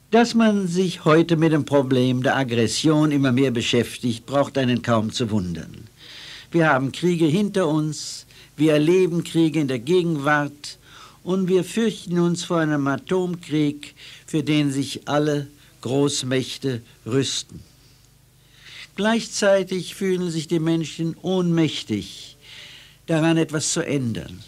Dass man sich heute mit dem Problem der Aggression immer mehr beschäftigt, braucht einen kaum zu wundern. Wir haben Kriege hinter uns, wir erleben Kriege in der Gegenwart und wir fürchten uns vor einem Atomkrieg, für den sich alle Großmächte rüsten. Gleichzeitig fühlen sich die Menschen ohnmächtig, daran etwas zu ändern.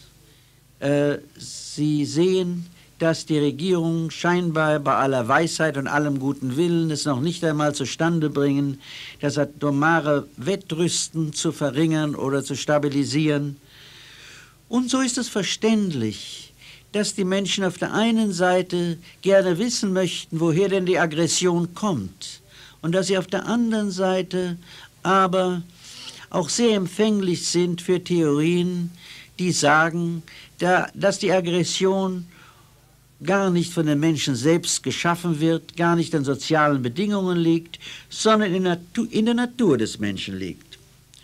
Sie sehen, dass die Regierung scheinbar bei aller Weisheit und allem guten Willen es noch nicht einmal zustande bringen, das atomare Wettrüsten zu verringern oder zu stabilisieren. Und so ist es verständlich, dass die Menschen auf der einen Seite gerne wissen möchten, woher denn die Aggression kommt, und dass sie auf der anderen Seite aber auch sehr empfänglich sind für Theorien, die sagen, dass die Aggression gar nicht von den Menschen selbst geschaffen wird, gar nicht an sozialen Bedingungen liegt, sondern in der Natur des Menschen liegt.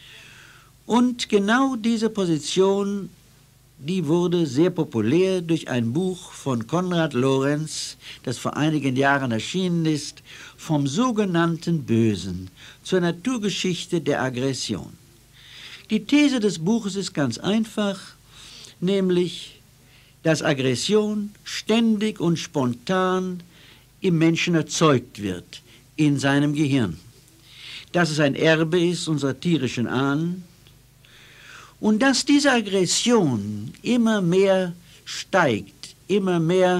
Und genau diese Position, die wurde sehr populär durch ein Buch von Konrad Lorenz, das vor einigen Jahren erschienen ist, vom sogenannten Bösen zur Naturgeschichte der Aggression. Die These des Buches ist ganz einfach, nämlich, dass Aggression ständig und spontan im Menschen erzeugt wird, in seinem Gehirn. Dass es ein Erbe ist unserer tierischen Ahnen und dass diese Aggression immer mehr steigt, immer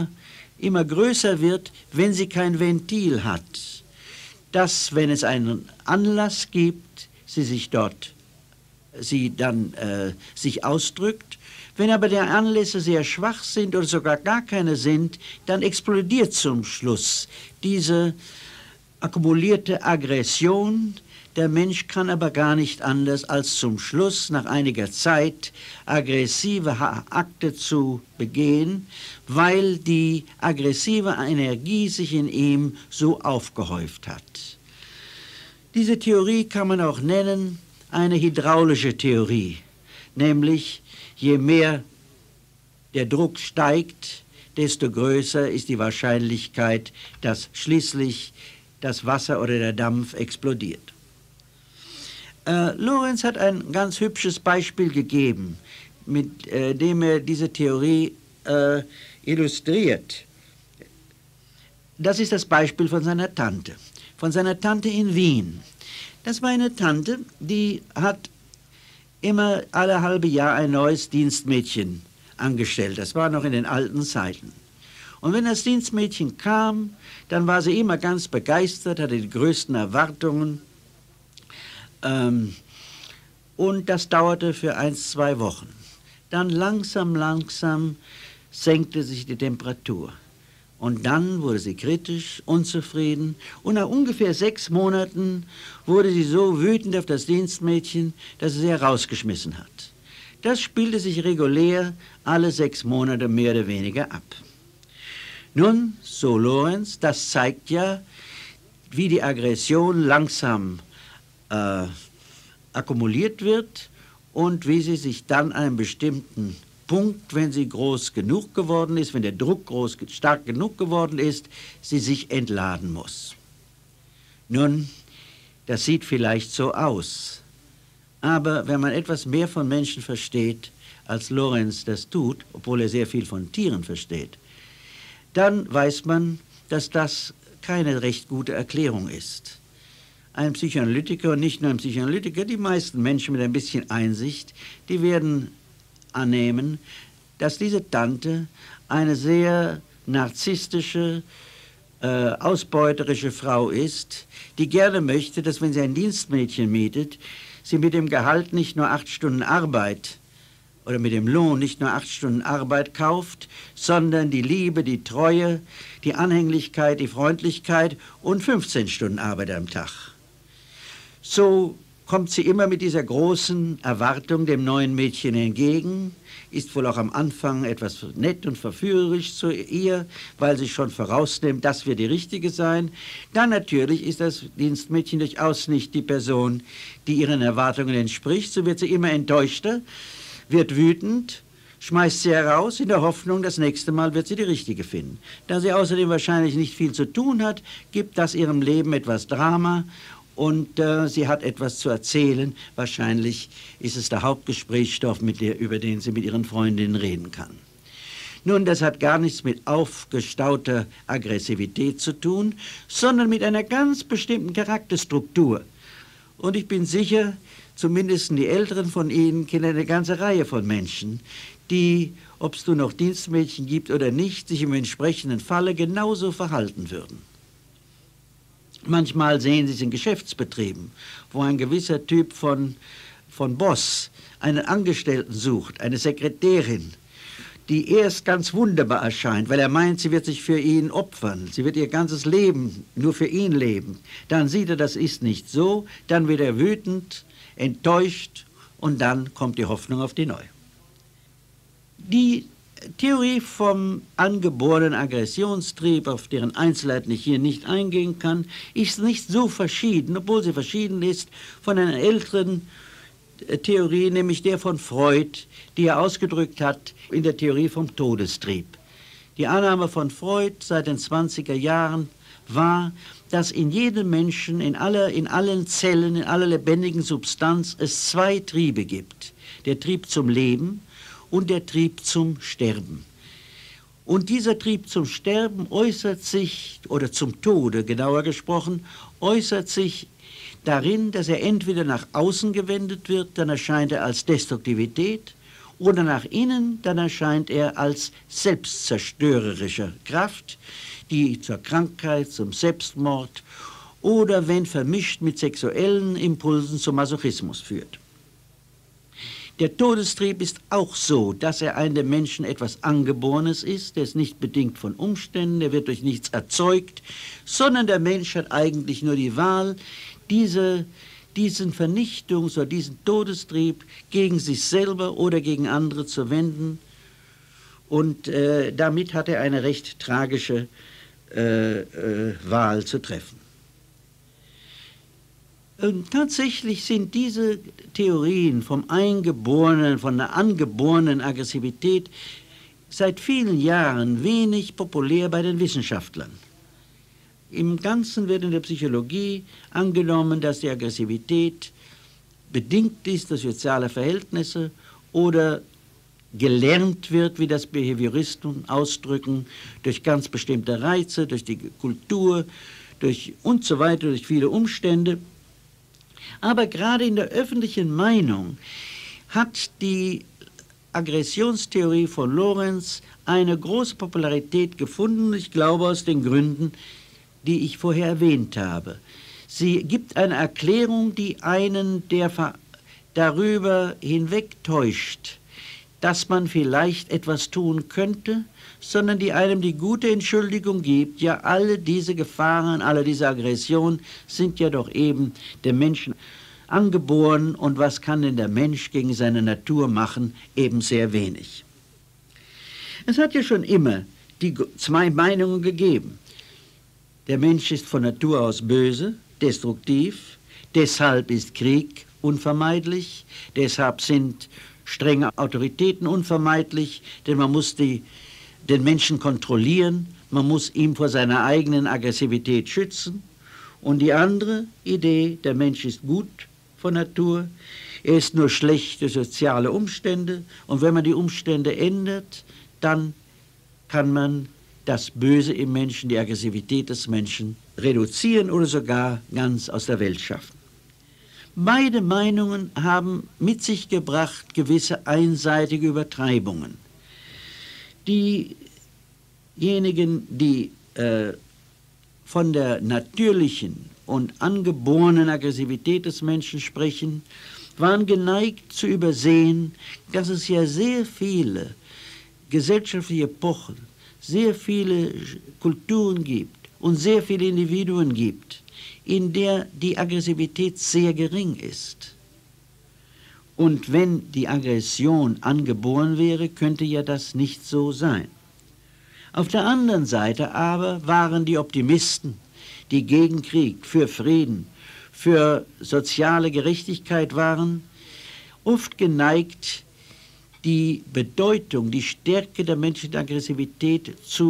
größer wird, wenn sie kein Ventil hat. Dass, wenn es einen Anlass gibt, sie dann sich ausdrückt. Wenn aber die Anlässe sehr schwach sind oder sogar gar keine sind, dann explodiert zum Schluss diese akkumulierte Aggression. Der Mensch kann aber gar nicht anders, als zum Schluss nach einiger Zeit aggressive Akte zu begehen, weil die aggressive Energie sich in ihm so aufgehäuft hat. Diese Theorie kann man auch nennen eine hydraulische Theorie, nämlich je mehr der Druck steigt, desto größer ist die Wahrscheinlichkeit, dass schließlich das Wasser oder der Dampf explodiert. Lorenz hat ein ganz hübsches Beispiel gegeben, mit dem er diese Theorie illustriert. Das ist das Beispiel von seiner Tante in Wien. Das war eine Tante, die hat immer alle halbe Jahr ein neues Dienstmädchen angestellt. Das war noch in den alten Zeiten. Und wenn das Dienstmädchen kam, dann war sie immer ganz begeistert, hatte die größten Erwartungen. Und das dauerte für 1-2 Wochen. Dann langsam senkte sich die Temperatur. Und dann wurde sie kritisch, unzufrieden. Und nach ungefähr 6 Monaten wurde sie so wütend auf das Dienstmädchen, dass sie herausgeschmissen hat. Das spielte sich regulär alle 6 Monate mehr oder weniger ab. Nun, so Lorenz, das zeigt ja, wie die Aggression langsam akkumuliert wird und wie sie sich dann an einem bestimmten Punkt, wenn sie groß genug geworden ist, wenn der Druck stark genug geworden ist, sie sich entladen muss. Nun, das sieht vielleicht so aus, aber wenn man etwas mehr von Menschen versteht, als Lorenz das tut, obwohl er sehr viel von Tieren versteht, dann weiß man, dass das keine recht gute Erklärung ist. Ein Psychoanalytiker, und nicht nur ein Psychoanalytiker, die meisten Menschen mit ein bisschen Einsicht, die werden annehmen, dass diese Tante eine sehr narzisstische, ausbeuterische Frau ist, die gerne möchte, dass wenn sie ein Dienstmädchen mietet, sie mit dem Gehalt nicht nur 8 Stunden Arbeit oder mit dem Lohn nicht nur 8 Stunden Arbeit kauft, sondern die Liebe, die Treue, die Anhänglichkeit, die Freundlichkeit und 15 Stunden Arbeit am Tag. So kommt sie immer mit dieser großen Erwartung dem neuen Mädchen entgegen, ist wohl auch am Anfang etwas nett und verführerisch zu ihr, weil sie schon vorausnimmt, das wird die Richtige sein. Dann natürlich ist das Dienstmädchen durchaus nicht die Person, die ihren Erwartungen entspricht. So wird sie immer enttäuschter, wird wütend schmeißt sie heraus in der Hoffnung, das nächste Mal wird sie die richtige finden. Da sie außerdem wahrscheinlich nicht viel zu tun hat, gibt das ihrem Leben etwas Drama und sie hat etwas zu erzählen. Wahrscheinlich ist es der Hauptgesprächsstoff, über den sie mit ihren Freundinnen reden kann. Nun, das hat gar nichts mit aufgestauter Aggressivität zu tun, sondern mit einer ganz bestimmten Charakterstruktur. Und ich bin sicher, zumindest die Älteren von Ihnen kennen eine ganze Reihe von Menschen, die, ob es nur noch Dienstmädchen gibt oder nicht, sich im entsprechenden Falle genauso verhalten würden. Manchmal sehen Sie es in Geschäftsbetrieben, wo ein gewisser Typ von Boss einen Angestellten sucht, eine Sekretärin, die erst ganz wunderbar erscheint, weil er meint, sie wird sich für ihn opfern, sie wird ihr ganzes Leben nur für ihn leben. Dann sieht er, das ist nicht so, dann wird er wütend, enttäuscht und dann kommt die Hoffnung auf die Neue. Die Theorie vom angeborenen Aggressionstrieb, auf deren Einzelheiten ich hier nicht eingehen kann, ist nicht so verschieden, obwohl sie verschieden ist von einer älteren Theorie, nämlich der von Freud, die er ausgedrückt hat in der Theorie vom Todestrieb. Die Annahme von Freud seit den 20er Jahren war, dass in jedem Menschen, in allen Zellen, in aller lebendigen Substanz es zwei Triebe gibt. Der Trieb zum Leben und der Trieb zum Sterben. Und dieser Trieb zum Sterben äußert sich, oder zum Tode genauer gesprochen, äußert sich darin, dass er entweder nach außen gewendet wird, dann erscheint er als Destruktivität, oder nach innen, dann erscheint er als selbstzerstörerische Kraft, die zur Krankheit, zum Selbstmord oder, wenn vermischt mit sexuellen Impulsen, zum Masochismus führt. Der Todestrieb ist auch so, dass er einem Menschen etwas Angeborenes ist, der ist nicht bedingt von Umständen, der wird durch nichts erzeugt, sondern der Mensch hat eigentlich nur die Wahl, diesen Vernichtungs- oder diesen Todestrieb gegen sich selber oder gegen andere zu wenden. Und damit hat er eine recht tragische Wahl zu treffen. Tatsächlich sind diese Theorien vom Eingeborenen, von der angeborenen Aggressivität seit vielen Jahren wenig populär bei den Wissenschaftlern. Im Ganzen wird in der Psychologie angenommen, dass die Aggressivität bedingt ist durch soziale Verhältnisse oder gelernt wird, wie das Behavioristen ausdrücken, durch ganz bestimmte Reize, durch die Kultur, durch und so weiter, durch viele Umstände. Aber gerade in der öffentlichen Meinung hat die Aggressionstheorie von Lorenz eine große Popularität gefunden, ich glaube aus den Gründen, die ich vorher erwähnt habe. Sie gibt eine Erklärung, die einen darüber hinwegtäuscht, dass man vielleicht etwas tun könnte, sondern die einem die gute Entschuldigung gibt, ja, alle diese Gefahren, alle diese Aggressionen sind ja doch eben dem Menschen angeboren und was kann denn der Mensch gegen seine Natur machen? Eben sehr wenig. Es hat ja schon immer die zwei Meinungen gegeben. Der Mensch ist von Natur aus böse, destruktiv, deshalb ist Krieg unvermeidlich, deshalb sind strenge Autoritäten unvermeidlich, denn man muss den Menschen kontrollieren, man muss ihn vor seiner eigenen Aggressivität schützen. Und die andere Idee, der Mensch ist gut von Natur, er ist nur schlecht durch soziale Umstände und wenn man die Umstände ändert, dann kann man das Böse im Menschen, die Aggressivität des Menschen reduzieren oder sogar ganz aus der Welt schaffen. Beide Meinungen haben mit sich gebracht gewisse einseitige Übertreibungen. Diejenigen, die von der natürlichen und angeborenen Aggressivität des Menschen sprechen, waren geneigt zu übersehen, dass es ja sehr viele gesellschaftliche Epochen, sehr viele Kulturen gibt und sehr viele Individuen gibt, in der die Aggressivität sehr gering ist. Und wenn die Aggression angeboren wäre, könnte ja das nicht so sein. Auf der anderen Seite aber waren die Optimisten, die gegen Krieg, für Frieden, für soziale Gerechtigkeit waren, oft geneigt, die Bedeutung, die Stärke der menschlichen Aggressivität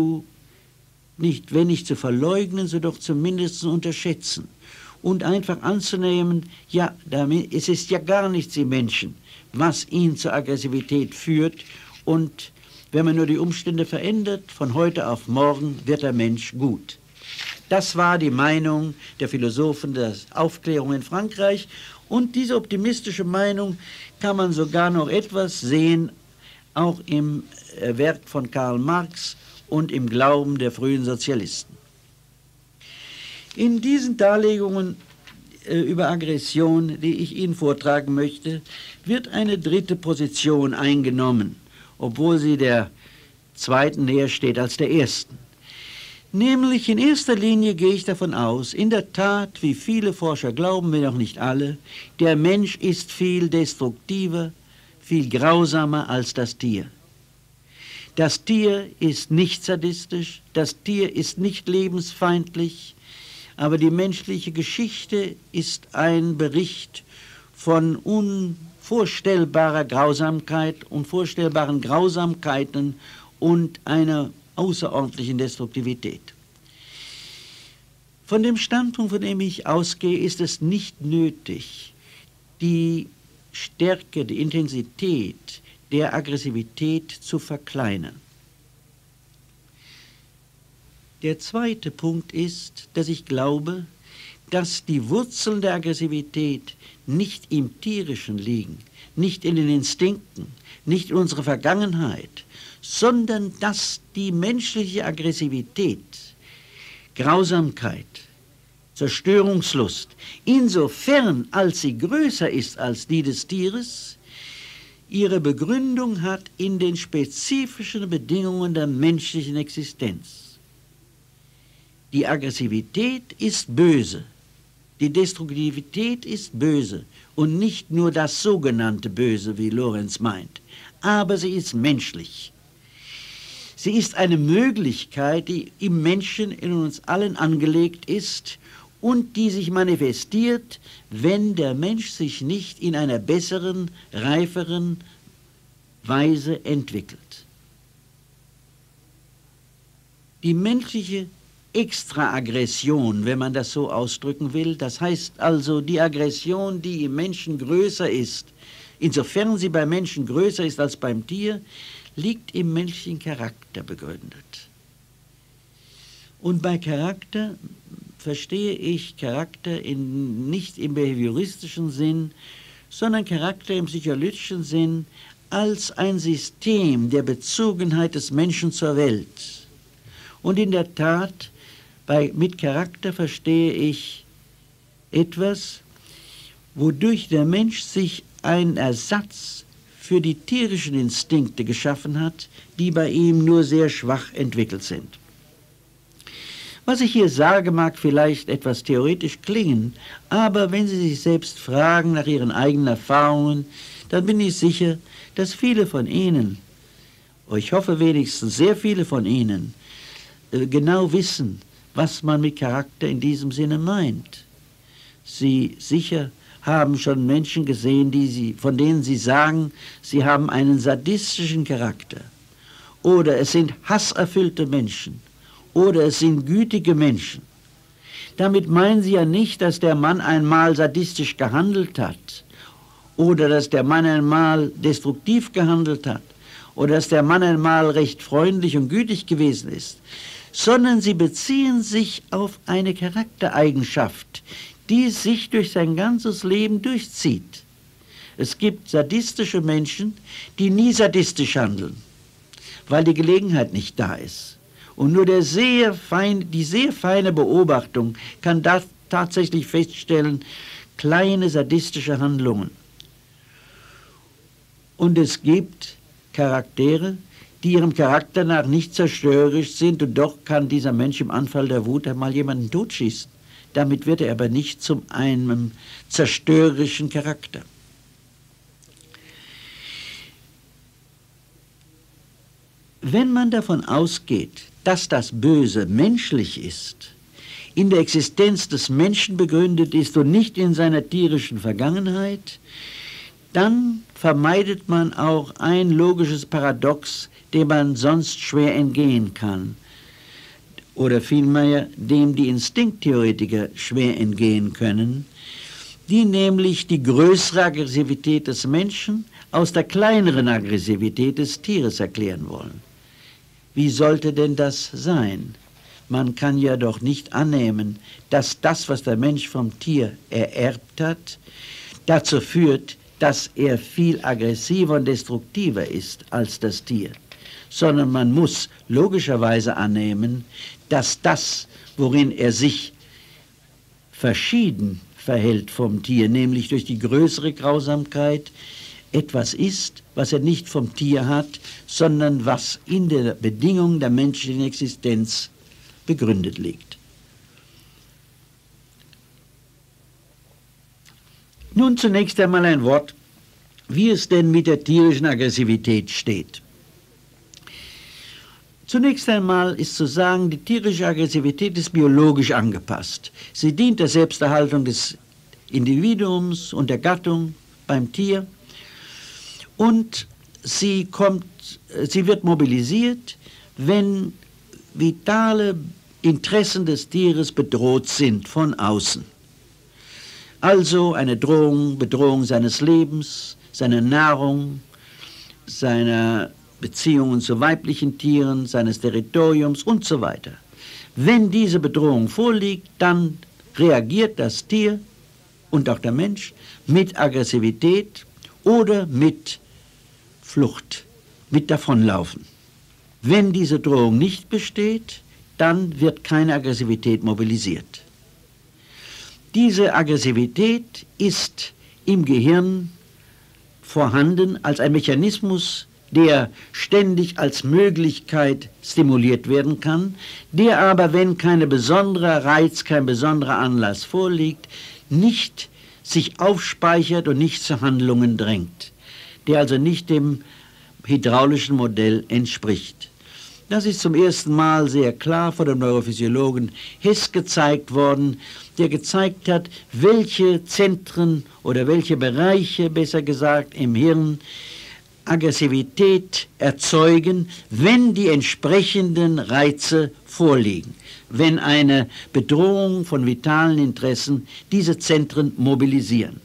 wenn nicht zu verleugnen, so doch zumindest zu unterschätzen und einfach anzunehmen, ja, es ist ja gar nichts im Menschen, was ihn zur Aggressivität führt, und wenn man nur die Umstände verändert, von heute auf morgen wird der Mensch gut. Das war die Meinung der Philosophen der Aufklärung in Frankreich, und diese optimistische Meinung kann man sogar noch etwas sehen, auch im Werk von Karl Marx und im Glauben der frühen Sozialisten. In diesen Darlegungen über Aggression, die ich Ihnen vortragen möchte, wird eine dritte Position eingenommen, obwohl sie der zweiten näher steht als der ersten. Nämlich in erster Linie gehe ich davon aus, in der Tat, wie viele Forscher glauben, wenn auch nicht alle, der Mensch ist viel destruktiver, viel grausamer als das Tier. Das Tier ist nicht sadistisch, das Tier ist nicht lebensfeindlich, aber die menschliche Geschichte ist ein Bericht von unvorstellbarer Grausamkeit, unvorstellbaren Grausamkeiten und einer außerordentlichen Destruktivität. Von dem Standpunkt, von dem ich ausgehe, ist es nicht nötig, die Stärke, die Intensität der Aggressivität zu verkleinern. Der zweite Punkt ist, dass ich glaube, dass die Wurzeln der Aggressivität nicht im Tierischen liegen, nicht in den Instinkten, nicht in unserer Vergangenheit, sondern dass die menschliche Aggressivität, Grausamkeit, Zerstörungslust, insofern als sie größer ist als die des Tieres, ihre Begründung hat in den spezifischen Bedingungen der menschlichen Existenz. Die Aggressivität ist böse, die Destruktivität ist böse und nicht nur das sogenannte Böse, wie Lorenz meint, aber sie ist menschlich. Sie ist eine Möglichkeit, die im Menschen, in uns allen angelegt ist und die sich manifestiert, wenn der Mensch sich nicht in einer besseren, reiferen Weise entwickelt. Die menschliche Extraaggression, wenn man das so ausdrücken will, das heißt also die Aggression, die im Menschen größer ist, insofern sie beim Menschen größer ist als beim Tier, liegt im menschlichen Charakter begründet. Und bei Charakter verstehe ich Charakter nicht im behavioristischen Sinn, sondern Charakter im psychoanalytischen Sinn als ein System der Bezogenheit des Menschen zur Welt. Und in der Tat, mit Charakter verstehe ich etwas, wodurch der Mensch sich einen Ersatz für die tierischen Instinkte geschaffen hat, die bei ihm nur sehr schwach entwickelt sind. Was ich hier sage, mag vielleicht etwas theoretisch klingen, aber wenn Sie sich selbst fragen nach Ihren eigenen Erfahrungen, dann bin ich sicher, dass viele von Ihnen, ich hoffe wenigstens sehr viele von Ihnen, genau wissen, was man mit Charakter in diesem Sinne meint. Sie sicher haben schon Menschen gesehen, von denen Sie sagen, sie haben einen sadistischen Charakter. Oder es sind hasserfüllte Menschen. Oder es sind gütige Menschen. Damit meinen Sie ja nicht, dass der Mann einmal sadistisch gehandelt hat. Oder dass der Mann einmal destruktiv gehandelt hat. Oder dass der Mann einmal recht freundlich und gütig gewesen ist. Sondern sie beziehen sich auf eine Charaktereigenschaft, die sich durch sein ganzes Leben durchzieht. Es gibt sadistische Menschen, die nie sadistisch handeln, weil die Gelegenheit nicht da ist. Und nur die sehr feine Beobachtung kann da tatsächlich feststellen, kleine sadistische Handlungen. Und es gibt Charaktere, die ihrem Charakter nach nicht zerstörerisch sind, und doch kann dieser Mensch im Anfall der Wut einmal jemanden totschießen. Damit wird er aber nicht zu einem zerstörerischen Charakter. Wenn man davon ausgeht, dass das Böse menschlich ist, in der Existenz des Menschen begründet ist und nicht in seiner tierischen Vergangenheit, dann vermeidet man auch ein logisches Paradox, dem man sonst schwer entgehen kann, oder vielmehr dem die Instinkttheoretiker schwer entgehen können, die nämlich die größere Aggressivität des Menschen aus der kleineren Aggressivität des Tieres erklären wollen. Wie sollte denn das sein? Man kann ja doch nicht annehmen, dass das, was der Mensch vom Tier ererbt hat, dazu führt, dass er viel aggressiver und destruktiver ist als das Tier, sondern man muss logischerweise annehmen, dass das, worin er sich verschieden verhält vom Tier, nämlich durch die größere Grausamkeit, etwas ist, was er nicht vom Tier hat, sondern was in der Bedingung der menschlichen Existenz begründet liegt. Nun zunächst einmal ein Wort, wie es denn mit der tierischen Aggressivität steht. Zunächst einmal ist zu sagen, die tierische Aggressivität ist biologisch angepasst. Sie dient der Selbsterhaltung des Individuums und der Gattung beim Tier und sie wird mobilisiert, wenn vitale Interessen des Tieres bedroht sind von außen. Also eine Bedrohung seines Lebens, seiner Nahrung, seiner Beziehungen zu weiblichen Tieren, seines Territoriums und so weiter. Wenn diese Bedrohung vorliegt, dann reagiert das Tier und auch der Mensch mit Aggressivität oder mit Flucht, mit Davonlaufen. Wenn diese Drohung nicht besteht, dann wird keine Aggressivität mobilisiert. Diese Aggressivität ist im Gehirn vorhanden als ein Mechanismus, der ständig als Möglichkeit stimuliert werden kann, der aber, wenn kein besonderer Reiz, kein besonderer Anlass vorliegt, nicht sich aufspeichert und nicht zu Handlungen drängt, der also nicht dem hydraulischen Modell entspricht. Das ist zum ersten Mal sehr klar von dem Neurophysiologen Hess gezeigt worden, der gezeigt hat, welche Zentren oder welche Bereiche, besser gesagt, im Hirn Aggressivität erzeugen, wenn die entsprechenden Reize vorliegen, wenn eine Bedrohung von vitalen Interessen diese Zentren mobilisieren.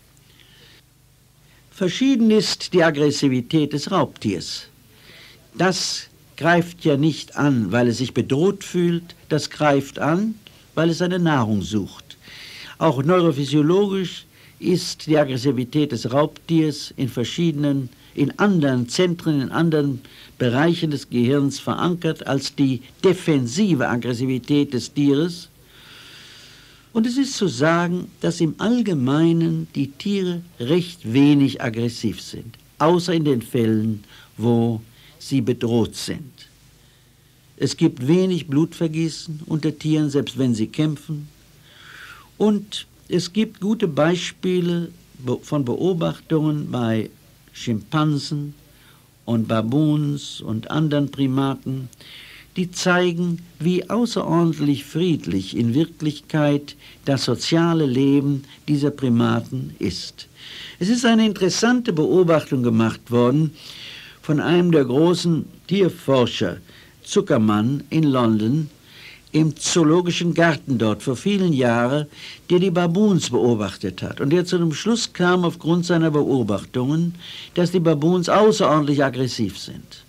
Verschieden ist die Aggressivität des Raubtiers. Das greift ja nicht an, weil es sich bedroht fühlt, das greift an, weil es seine Nahrung sucht. Auch neurophysiologisch ist die Aggressivität des Raubtiers in anderen Zentren, in anderen Bereichen des Gehirns verankert als die defensive Aggressivität des Tieres. Und es ist zu sagen, dass im Allgemeinen die Tiere recht wenig aggressiv sind, außer in den Fällen, wo sie bedroht sind. Es gibt wenig Blutvergießen unter Tieren, selbst wenn sie kämpfen. Und es gibt gute Beispiele von Beobachtungen bei Schimpansen und Baboons und anderen Primaten, die zeigen, wie außerordentlich friedlich in Wirklichkeit das soziale Leben dieser Primaten ist. Es ist eine interessante Beobachtung gemacht worden von einem der großen Tierforscher, Zuckerman in London, im Zoologischen Garten dort vor vielen Jahren, der die Baboons beobachtet hat und der zu dem Schluss kam aufgrund seiner Beobachtungen, dass die Baboons außerordentlich aggressiv sind.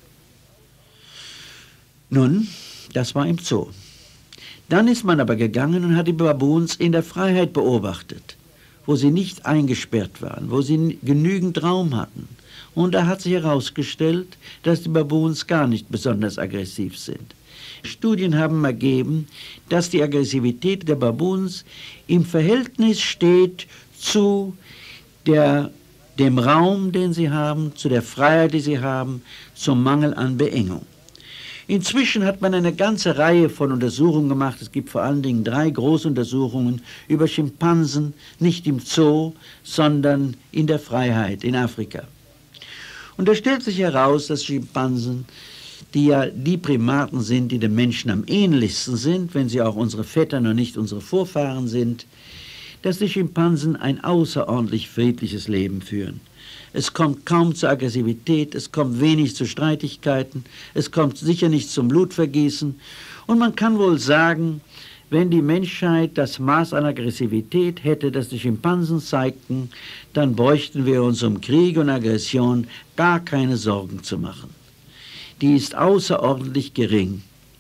Nun, das war im Zoo. Dann ist man aber gegangen und hat die Baboons in der Freiheit beobachtet, wo sie nicht eingesperrt waren, wo sie genügend Raum hatten. Und da hat sich herausgestellt, dass die Baboons gar nicht besonders aggressiv sind. Studien haben ergeben, dass die Aggressivität der Baboons im Verhältnis steht zu dem Raum, den sie haben, zu der Freiheit, die sie haben, zum Mangel an Beengung. Inzwischen hat man eine ganze Reihe von Untersuchungen gemacht. Es gibt vor allen Dingen 3 große Untersuchungen über Schimpansen, nicht im Zoo, sondern in der Freiheit in Afrika. Und da stellt sich heraus, dass Schimpansen, die ja die Primaten sind, die dem Menschen am ähnlichsten sind, wenn sie auch unsere Väter und nicht unsere Vorfahren sind, dass die Schimpansen ein außerordentlich friedliches Leben führen. es kommt kaum zur Aggressivität, es kommt wenig zu Streitigkeiten, es kommt sicher nicht zum Blutvergießen. Und man kann wohl sagen, wenn die Menschheit das Maß an Aggressivität hätte, das die Schimpansen zeigten, dann bräuchten wir uns um Krieg und Aggression gar keine Sorgen zu machen. Die ist außerordentlich gering.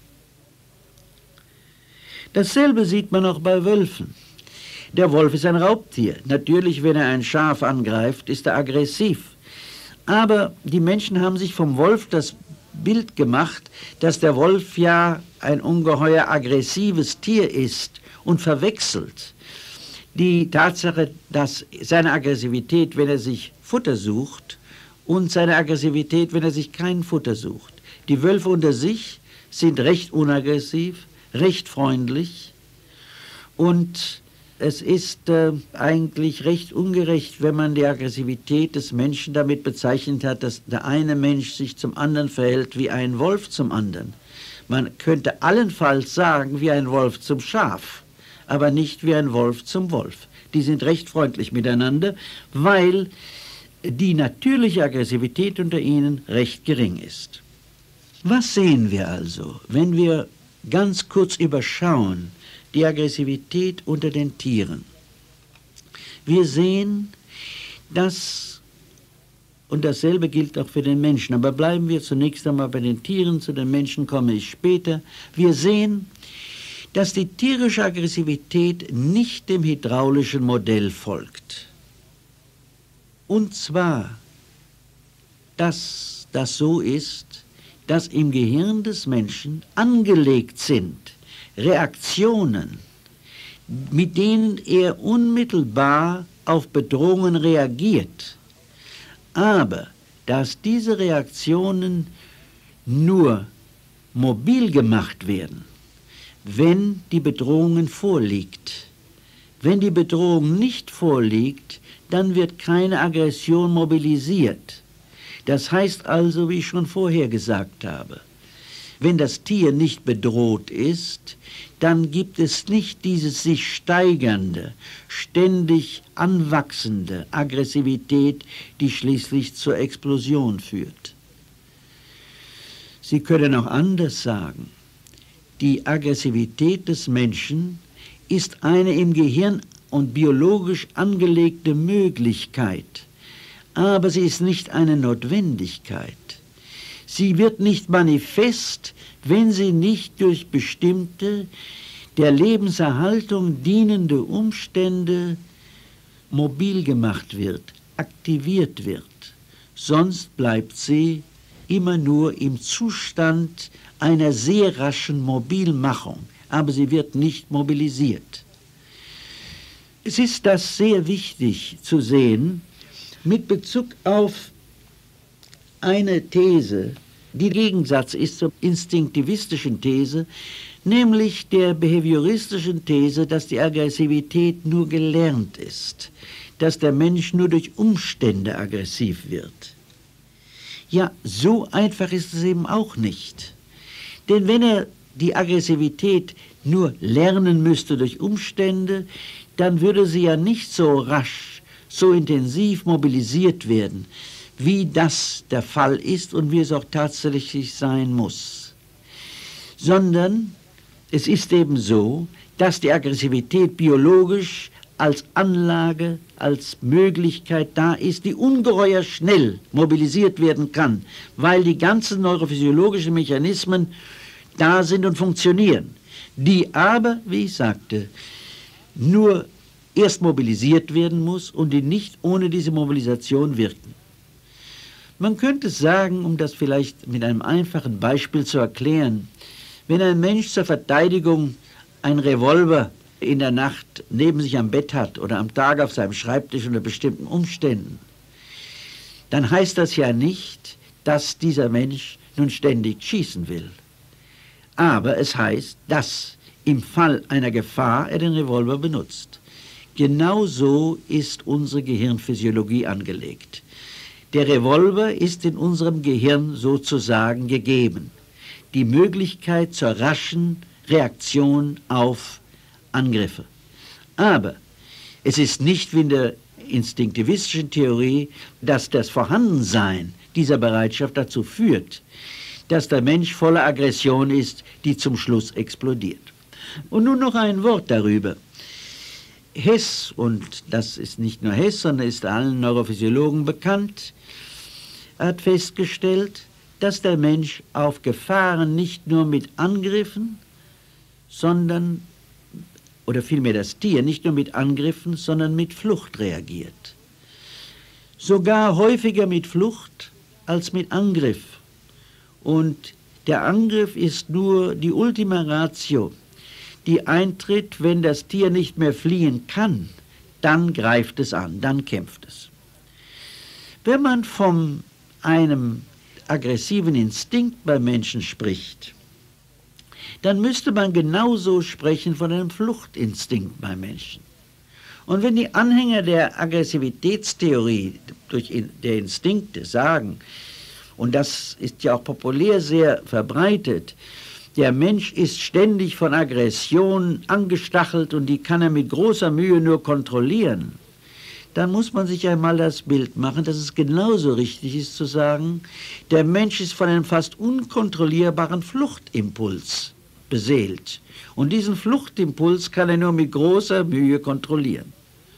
Dasselbe sieht man auch bei Wölfen. Der Wolf ist ein Raubtier. Natürlich, wenn er ein Schaf angreift, ist er aggressiv. Aber die Menschen haben sich vom Wolf das Bild gemacht, dass der Wolf ja ein ungeheuer aggressives Tier ist und verwechselt die Tatsache, dass seine Aggressivität, wenn er sich Futter sucht, und seine Aggressivität, wenn er sich kein Futter sucht. Die Wölfe unter sich sind recht unaggressiv, recht freundlich, und es ist eigentlich recht ungerecht, wenn man die Aggressivität des Menschen damit bezeichnet hat, dass der eine Mensch sich zum anderen verhält wie ein Wolf zum anderen. Man könnte allenfalls sagen, wie ein Wolf zum Schaf, aber nicht wie ein Wolf zum Wolf. Die sind recht freundlich miteinander, weil die natürliche Aggressivität unter ihnen recht gering ist. Was sehen wir also, wenn wir ganz kurz überschauen die Aggressivität unter den Tieren? Wir sehen, dass, und dasselbe gilt auch für den Menschen, aber bleiben wir zunächst einmal bei den Tieren, zu den Menschen komme ich später. Wir sehen, dass die tierische Aggressivität nicht dem hydraulischen Modell folgt. Und zwar, dass das so ist, dass im Gehirn des Menschen angelegt sind Reaktionen, mit denen er unmittelbar auf Bedrohungen reagiert. Aber dass diese Reaktionen nur mobil gemacht werden, wenn die Bedrohung vorliegt. Wenn die Bedrohung nicht vorliegt, dann wird keine Aggression mobilisiert. Das heißt also, wie ich schon vorher gesagt habe, wenn das Tier nicht bedroht ist, dann gibt es nicht diese sich steigernde, ständig anwachsende Aggressivität, die schließlich zur Explosion führt. Sie können auch anders sagen, die Aggressivität des Menschen ist eine im Gehirn und biologisch angelegte Möglichkeit, aber sie ist nicht eine Notwendigkeit. Sie wird nicht manifest, wenn sie nicht durch bestimmte, der Lebenserhaltung dienende Umstände mobil gemacht wird, aktiviert wird. Sonst bleibt sie immer nur im Zustand einer sehr raschen Mobilmachung, aber sie wird nicht mobilisiert. Es ist das sehr wichtig zu sehen mit Bezug auf eine These, die Gegensatz ist zur instinktivistischen These, nämlich der behavioristischen These, dass die Aggressivität nur gelernt ist, dass der Mensch nur durch Umstände aggressiv wird. Ja, so einfach ist es eben auch nicht. Denn wenn er die Aggressivität nur lernen müsste durch Umstände, dann würde sie ja nicht so rasch, so intensiv mobilisiert werden, wie das der Fall ist und wie es auch tatsächlich sein muss. Sondern es ist eben so, dass die Aggressivität biologisch als Anlage, als Möglichkeit da ist, die ungeheuer schnell mobilisiert werden kann, weil die ganzen neurophysiologischen Mechanismen da sind und funktionieren, die aber, wie ich sagte, nur erst mobilisiert werden muss und die nicht ohne diese Mobilisation wirken. Man könnte sagen, um das vielleicht mit einem einfachen Beispiel zu erklären, wenn ein Mensch zur Verteidigung einen Revolver in der Nacht neben sich am Bett hat oder am Tag auf seinem Schreibtisch unter bestimmten Umständen, dann heißt das ja nicht, dass dieser Mensch nun ständig schießen will. Aber es heißt, dass im Fall einer Gefahr er den Revolver benutzt. Genauso ist unsere Gehirnphysiologie angelegt. Der Revolver ist in unserem Gehirn sozusagen gegeben. Die Möglichkeit zur raschen Reaktion auf Angriffe. Aber es ist nicht wie in der instinktivistischen Theorie, dass das Vorhandensein dieser Bereitschaft dazu führt, dass der Mensch voller Aggression ist, die zum Schluss explodiert. Und nun noch ein Wort darüber. Hess, und das ist nicht nur Hess, sondern ist allen Neurophysiologen bekannt, hat festgestellt, dass der Mensch auf Gefahren nicht nur mit Angriffen, sondern, oder vielmehr das Tier, nicht nur mit Angriffen, sondern mit Flucht reagiert. Sogar häufiger mit Flucht als mit Angriff. Und der Angriff ist nur die Ultima Ratio, die eintritt, wenn das Tier nicht mehr fliehen kann, dann greift es an, dann kämpft es. Wenn man von einem aggressiven Instinkt beim Menschen spricht, dann müsste man genauso sprechen von einem Fluchtinstinkt beim Menschen. Und wenn die Anhänger der Aggressivitätstheorie der Instinkte sagen, und das ist ja auch populär sehr verbreitet, der Mensch ist ständig von Aggression angestachelt und die kann er mit großer Mühe nur kontrollieren, dann muss man sich einmal das Bild machen, dass es genauso richtig ist zu sagen, der Mensch ist von einem fast unkontrollierbaren Fluchtimpuls beseelt. Und diesen Fluchtimpuls kann er nur mit großer Mühe kontrollieren.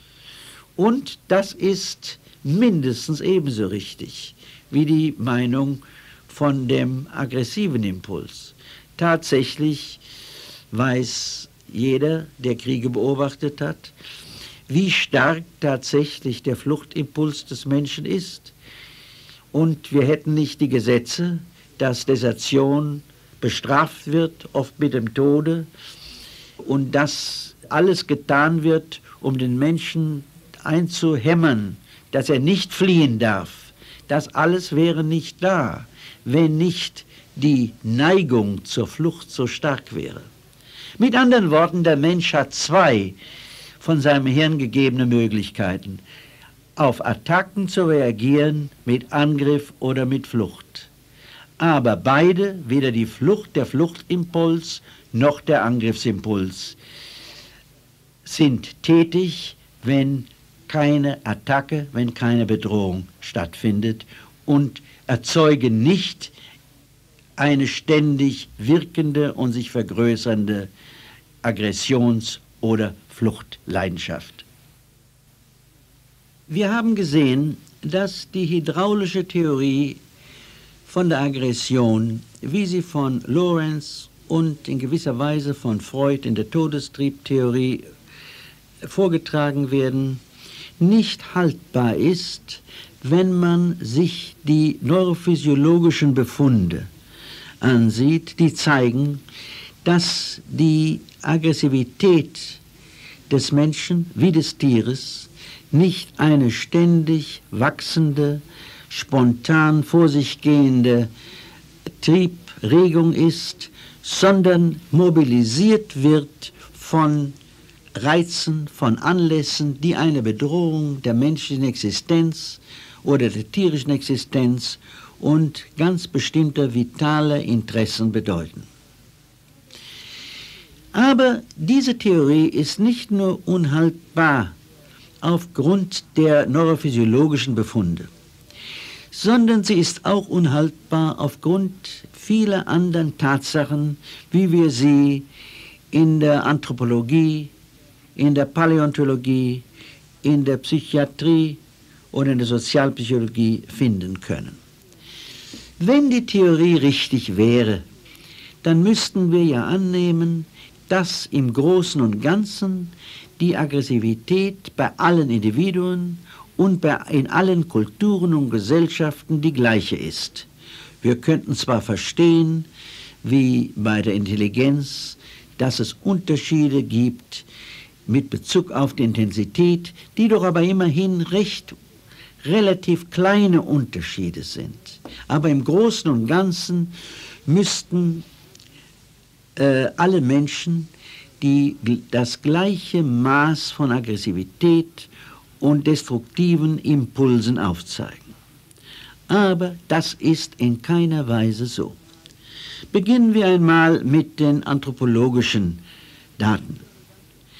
Und das ist mindestens ebenso richtig wie die Meinung von dem aggressiven Impuls. Tatsächlich weiß jeder, der Kriege beobachtet hat, wie stark tatsächlich der Fluchtimpuls des Menschen ist. Und wir hätten nicht die Gesetze, dass Desertion bestraft wird, oft mit dem Tode, und dass alles getan wird, um den Menschen einzuhämmern, dass er nicht fliehen darf. Das alles wäre nicht da, wenn nicht die Neigung zur Flucht so stark wäre. Mit anderen Worten, der Mensch hat zwei von seinem Hirn gegebene Möglichkeiten, auf Attacken zu reagieren mit Angriff oder mit Flucht. Aber beide, weder die Flucht, der Fluchtimpuls noch der Angriffsimpuls, sind tätig, wenn keine Attacke, wenn keine Bedrohung stattfindet und erzeugen nicht eine ständig wirkende und sich vergrößernde Aggressions- oder Fluchtleidenschaft. Wir haben gesehen, dass die hydraulische Theorie von der Aggression, wie sie von Lorenz und in gewisser Weise von Freud in der Todestriebtheorie vorgetragen werden, nicht haltbar ist, wenn man sich die neurophysiologischen Befunde ansieht, die zeigen, dass die Aggressivität des Menschen wie des Tieres nicht eine ständig wachsende, spontan vor sich gehende Triebregung ist, sondern mobilisiert wird von Reizen, von Anlässen, die eine Bedrohung der menschlichen Existenz oder der tierischen Existenz und ganz bestimmter vitaler Interessen bedeuten. Aber diese Theorie ist nicht nur unhaltbar aufgrund der neurophysiologischen Befunde, sondern sie ist auch unhaltbar aufgrund vieler anderen Tatsachen, wie wir sie in der Anthropologie, in der Paläontologie, in der Psychiatrie oder in der Sozialpsychologie finden können. Wenn die Theorie richtig wäre, dann müssten wir ja annehmen, dass im Großen und Ganzen die Aggressivität bei allen Individuen und in allen Kulturen und Gesellschaften die gleiche ist. Wir könnten zwar verstehen, wie bei der Intelligenz, dass es Unterschiede gibt mit Bezug auf die Intensität, die doch aber immerhin relativ kleine Unterschiede sind. Aber im Großen und Ganzen müssten alle Menschen das gleiche Maß von Aggressivität und destruktiven Impulsen aufzeigen. Aber das ist in keiner Weise so. Beginnen wir einmal mit den anthropologischen Daten.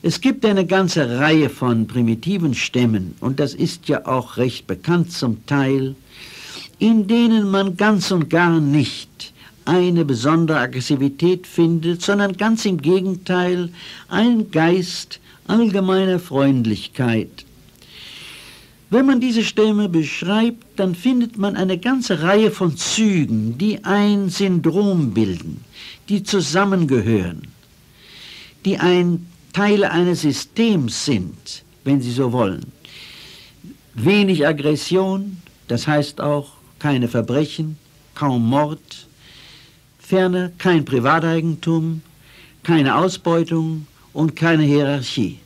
Es gibt eine ganze Reihe von primitiven Stämmen, und das ist ja auch recht bekannt zum Teil, in denen man ganz und gar nicht eine besondere Aggressivität findet, sondern ganz im Gegenteil einen Geist allgemeiner Freundlichkeit. Wenn man diese Stämme beschreibt, dann findet man eine ganze Reihe von Zügen, die ein Syndrom bilden, die zusammengehören, die ein Teile eines Systems sind, wenn Sie so wollen. Wenig Aggression, das heißt auch keine Verbrechen, kaum Mord, ferner kein Privateigentum, keine Ausbeutung und keine Hierarchie.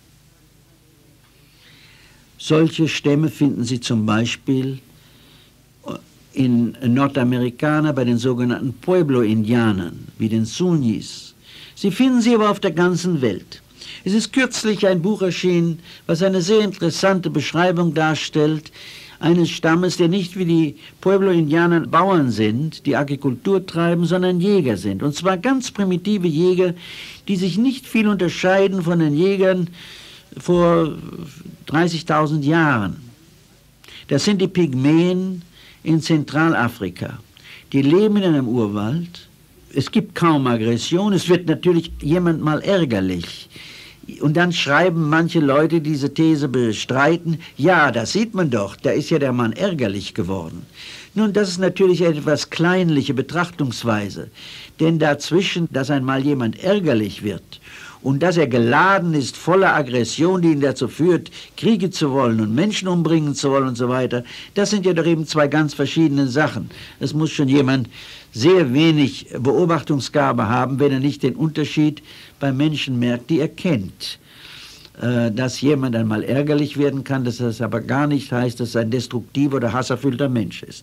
Solche Stämme finden Sie zum Beispiel in Nordamerika bei den sogenannten Pueblo-Indianern, wie den Sunis. Sie finden sie aber auf der ganzen Welt. Es ist kürzlich ein Buch erschienen, was eine sehr interessante Beschreibung darstellt, eines Stammes, der nicht wie die Pueblo-Indianer Bauern sind, die Agrikultur treiben, sondern Jäger sind. Und zwar ganz primitive Jäger, die sich nicht viel unterscheiden von den Jägern vor 30.000 Jahren. Das sind die Pygmäen in Zentralafrika. Die leben in einem Urwald. Es gibt kaum Aggression, es wird natürlich jemand mal ärgerlich. Und dann schreiben manche Leute, die diese These bestreiten, ja, das sieht man doch, da ist ja der Mann ärgerlich geworden. Nun, das ist natürlich eine etwas kleinliche Betrachtungsweise, denn dazwischen, dass einmal jemand ärgerlich wird und dass er geladen ist voller Aggression, die ihn dazu führt, Kriege zu wollen und Menschen umbringen zu wollen und so weiter, das sind ja doch eben zwei ganz verschiedene Sachen. Es muss schon jemand sehr wenig Beobachtungsgabe haben, wenn er nicht den Unterschied bei Menschen merkt, die er kennt. Dass jemand einmal ärgerlich werden kann, dass das aber gar nicht heißt, dass er ein destruktiver oder hasserfüllter Mensch ist.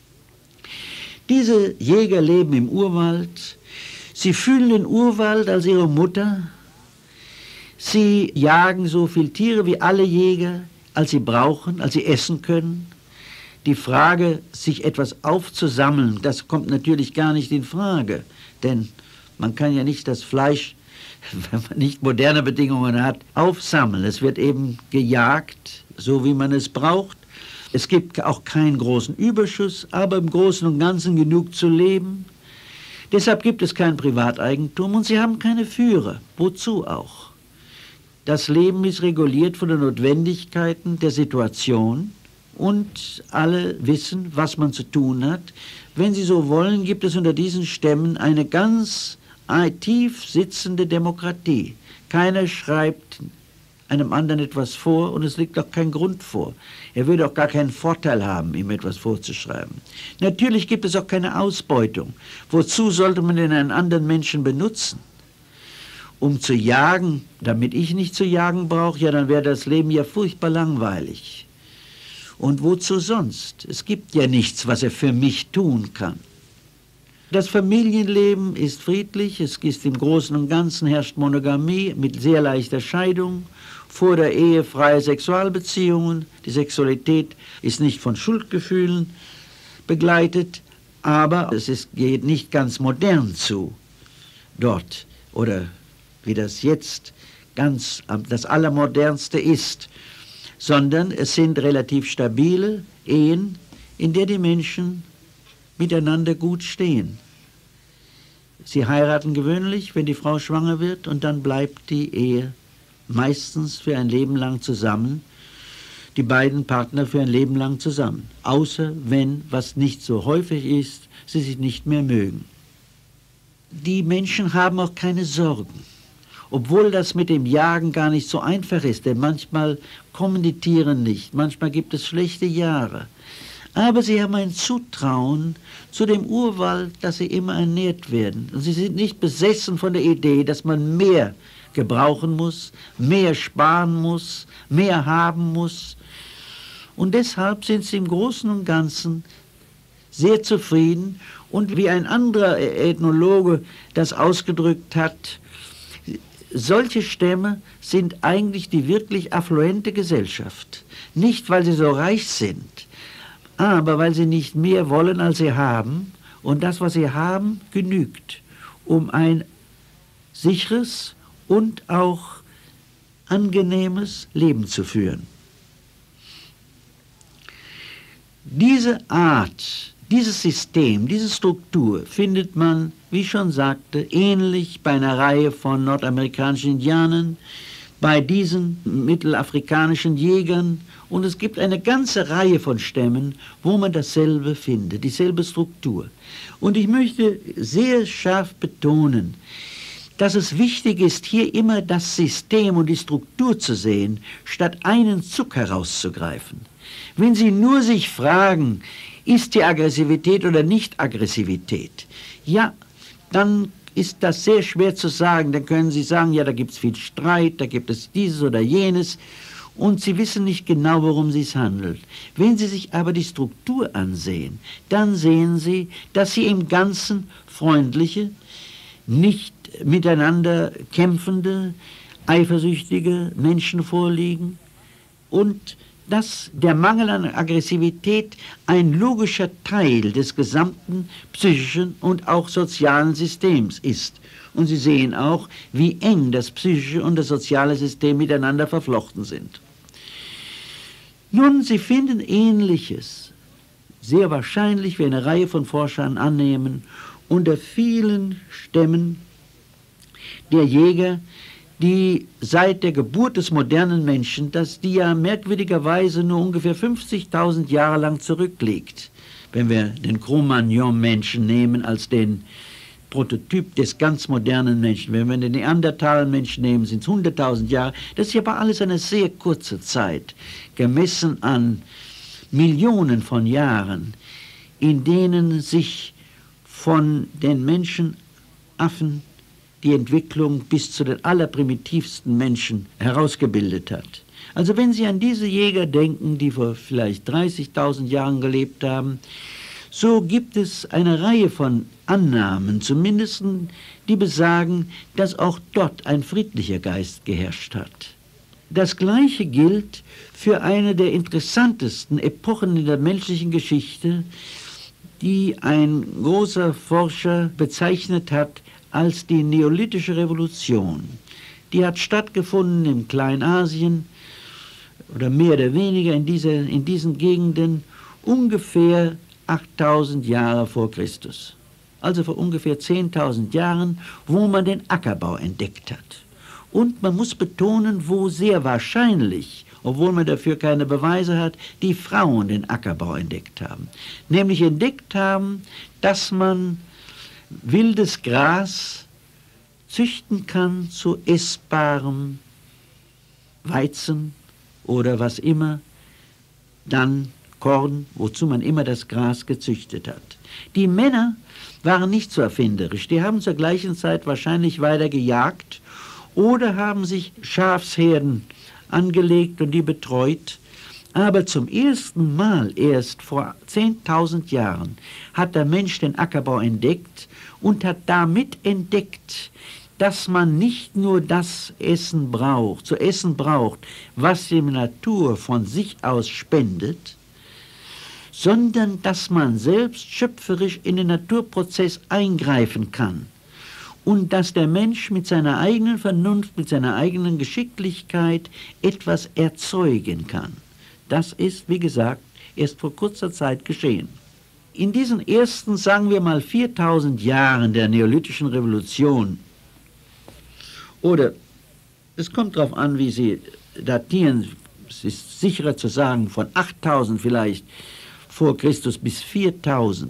Diese Jäger leben im Urwald. Sie fühlen den Urwald als ihre Mutter. Sie jagen so viele Tiere wie alle Jäger, als sie brauchen, als sie essen können. Die Frage, sich etwas aufzusammeln, das kommt natürlich gar nicht in Frage, denn man kann ja nicht das Fleisch, wenn man nicht moderne Bedingungen hat, aufsammeln. Es wird eben gejagt, so wie man es braucht. Es gibt auch keinen großen Überschuss, aber im Großen und Ganzen genug zu leben. Deshalb gibt es kein Privateigentum und sie haben keine Führer. Wozu auch? Das Leben ist reguliert von den Notwendigkeiten der Situation. Und alle wissen, was man zu tun hat. Wenn Sie so wollen, gibt es unter diesen Stämmen eine ganz tief sitzende Demokratie. Keiner schreibt einem anderen etwas vor und es liegt auch kein Grund vor. Er würde auch gar keinen Vorteil haben, ihm etwas vorzuschreiben. Natürlich gibt es auch keine Ausbeutung. Wozu sollte man denn einen anderen Menschen benutzen? Um zu jagen, damit ich nicht zu jagen brauche, ja, dann wäre das Leben ja furchtbar langweilig. Und wozu sonst? Es gibt ja nichts, was er für mich tun kann. Das Familienleben ist friedlich, es ist im Großen und Ganzen herrscht Monogamie mit sehr leichter Scheidung, vor der Ehe freie Sexualbeziehungen, die Sexualität ist nicht von Schuldgefühlen begleitet, aber geht nicht ganz modern zu dort, oder wie das jetzt ganz das Allermodernste ist, sondern es sind relativ stabile Ehen, in der die Menschen miteinander gut stehen. Sie heiraten gewöhnlich, wenn die Frau schwanger wird, und dann bleibt die Ehe meistens für ein Leben lang zusammen, die beiden Partner für ein Leben lang zusammen, außer wenn, was nicht so häufig ist, sie sich nicht mehr mögen. Die Menschen haben auch keine Sorgen. Obwohl das mit dem Jagen gar nicht so einfach ist, denn manchmal kommen die Tiere nicht, manchmal gibt es schlechte Jahre. Aber sie haben ein Zutrauen zu dem Urwald, dass sie immer ernährt werden. Und sie sind nicht besessen von der Idee, dass man mehr gebrauchen muss, mehr sparen muss, mehr haben muss. Und deshalb sind sie im Großen und Ganzen sehr zufrieden. Und wie ein anderer Ethnologe das ausgedrückt hat, solche Stämme sind eigentlich die wirklich affluente Gesellschaft. Nicht, weil sie so reich sind, aber weil sie nicht mehr wollen, als sie haben. Und das, was sie haben, genügt, um ein sicheres und auch angenehmes Leben zu führen. Diese Art, dieses System, diese Struktur findet man, wie ich schon sagte, ähnlich bei einer Reihe von nordamerikanischen Indianern, bei diesen mittelafrikanischen Jägern, und es gibt eine ganze Reihe von Stämmen, wo man dasselbe findet, dieselbe Struktur. Und ich möchte sehr scharf betonen, dass es wichtig ist, hier immer das System und die Struktur zu sehen, statt einen Zug herauszugreifen. Wenn Sie nur sich fragen, ist die Aggressivität oder nicht Aggressivität, ja, dann ist das sehr schwer zu sagen. Dann können Sie sagen, ja, da gibt es viel Streit, da gibt es dieses oder jenes, und Sie wissen nicht genau, worum es sich handelt. Wenn Sie sich aber die Struktur ansehen, dann sehen Sie, dass hier im Ganzen freundliche, nicht miteinander kämpfende, eifersüchtige Menschen vorliegen und dass der Mangel an Aggressivität ein logischer Teil des gesamten psychischen und auch sozialen Systems ist. Und Sie sehen auch, wie eng das psychische und das soziale System miteinander verflochten sind. Nun, Sie finden Ähnliches, sehr wahrscheinlich, wie eine Reihe von Forschern annehmen, unter vielen Stämmen der Jäger, die seit der Geburt des modernen Menschen, dass die ja merkwürdigerweise nur ungefähr 50.000 Jahre lang zurückliegt, wenn wir den Cro-Magnon-Menschen nehmen als den Prototyp des ganz modernen Menschen. Wenn wir den Neandertal-Menschen nehmen, sind es 100.000 Jahre. Das ist aber alles eine sehr kurze Zeit, gemessen an Millionen von Jahren, in denen sich von den Menschenaffen die Entwicklung bis zu den allerprimitivsten Menschen herausgebildet hat. Also wenn Sie an diese Jäger denken, die vor vielleicht 30.000 Jahren gelebt haben, so gibt es eine Reihe von Annahmen, zumindest die besagen, dass auch dort ein friedlicher Geist geherrscht hat. Das Gleiche gilt für eine der interessantesten Epochen in der menschlichen Geschichte, die ein großer Forscher bezeichnet hat als die Neolithische Revolution. Die hat stattgefunden in Kleinasien oder mehr oder weniger in diesen Gegenden ungefähr 8.000 Jahre vor Christus. Also vor ungefähr 10.000 Jahren, wo man den Ackerbau entdeckt hat. Und man muss betonen, wo sehr wahrscheinlich, obwohl man dafür keine Beweise hat, die Frauen den Ackerbau entdeckt haben. Nämlich entdeckt haben, dass man wildes Gras züchten kann zu essbarem Weizen oder was immer, dann Korn, wozu man immer das Gras gezüchtet hat. Die Männer waren nicht so erfinderisch, die haben zur gleichen Zeit wahrscheinlich weiter gejagt oder haben sich Schafsherden angelegt und die betreut. Aber zum ersten Mal erst vor 10.000 Jahren hat der Mensch den Ackerbau entdeckt und hat damit entdeckt, dass man nicht nur das Essen braucht, zu essen braucht, was die Natur von sich aus spendet, sondern dass man selbst schöpferisch in den Naturprozess eingreifen kann und dass der Mensch mit seiner eigenen Vernunft, mit seiner eigenen Geschicklichkeit etwas erzeugen kann. Das ist, wie gesagt, erst vor kurzer Zeit geschehen. In diesen ersten, sagen wir mal, 4.000 Jahren der Neolithischen Revolution, oder es kommt darauf an, wie Sie datieren, es ist sicherer zu sagen, von 8.000 vielleicht vor Christus bis 4.000,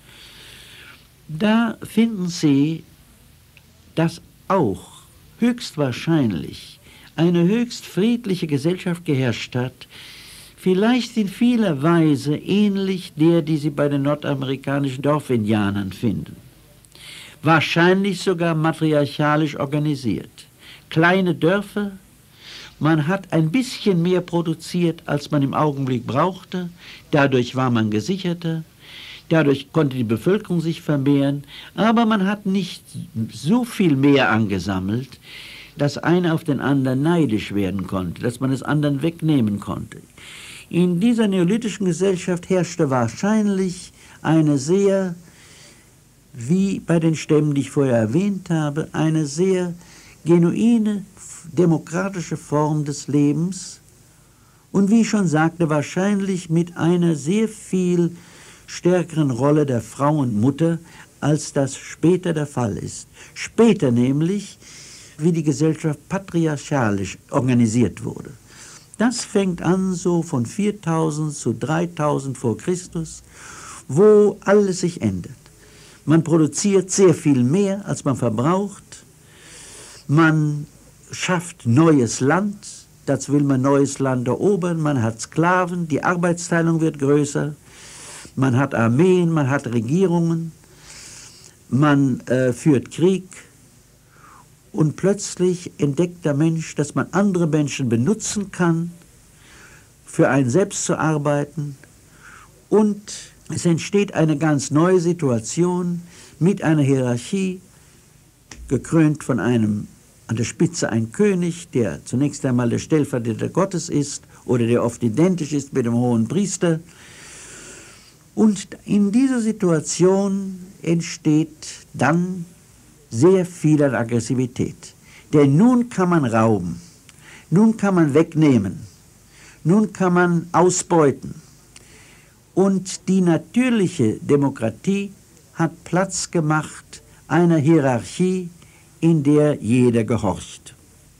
da finden Sie, dass auch höchstwahrscheinlich eine höchst friedliche Gesellschaft geherrscht hat, vielleicht in vieler Weise ähnlich der, die Sie bei den nordamerikanischen Dorfindianern finden. Wahrscheinlich sogar matriarchalisch organisiert. Kleine Dörfer, man hat ein bisschen mehr produziert, als man im Augenblick brauchte, dadurch war man gesicherter, dadurch konnte die Bevölkerung sich vermehren, aber man hat nicht so viel mehr angesammelt, dass einer auf den anderen neidisch werden konnte, dass man es anderen wegnehmen konnte. In dieser neolithischen Gesellschaft herrschte wahrscheinlich eine sehr, wie bei den Stämmen, die ich vorher erwähnt habe, eine sehr genuine demokratische Form des Lebens und, wie ich schon sagte, wahrscheinlich mit einer sehr viel stärkeren Rolle der Frau und Mutter, als das später der Fall ist. Später nämlich, wie die Gesellschaft patriarchalisch organisiert wurde. Das fängt an so von 4000 zu 3000 vor Christus, wo alles sich ändert. Man produziert sehr viel mehr, als man verbraucht. Man schafft neues Land, dazu will man neues Land erobern. Man hat Sklaven, die Arbeitsteilung wird größer. Man hat Armeen, man hat Regierungen. Man führt Krieg. Und plötzlich entdeckt der Mensch, dass man andere Menschen benutzen kann, für einen selbst zu arbeiten. Und es entsteht eine ganz neue Situation mit einer Hierarchie, gekrönt von einem, an der Spitze ein König, der zunächst einmal der Stellvertreter Gottes ist oder der oft identisch ist mit dem hohen Priester. Und in dieser Situation entsteht dann sehr viel an Aggressivität. Denn nun kann man rauben, nun kann man wegnehmen, nun kann man ausbeuten. Und die natürliche Demokratie hat Platz gemacht einer Hierarchie, in der jeder gehorcht.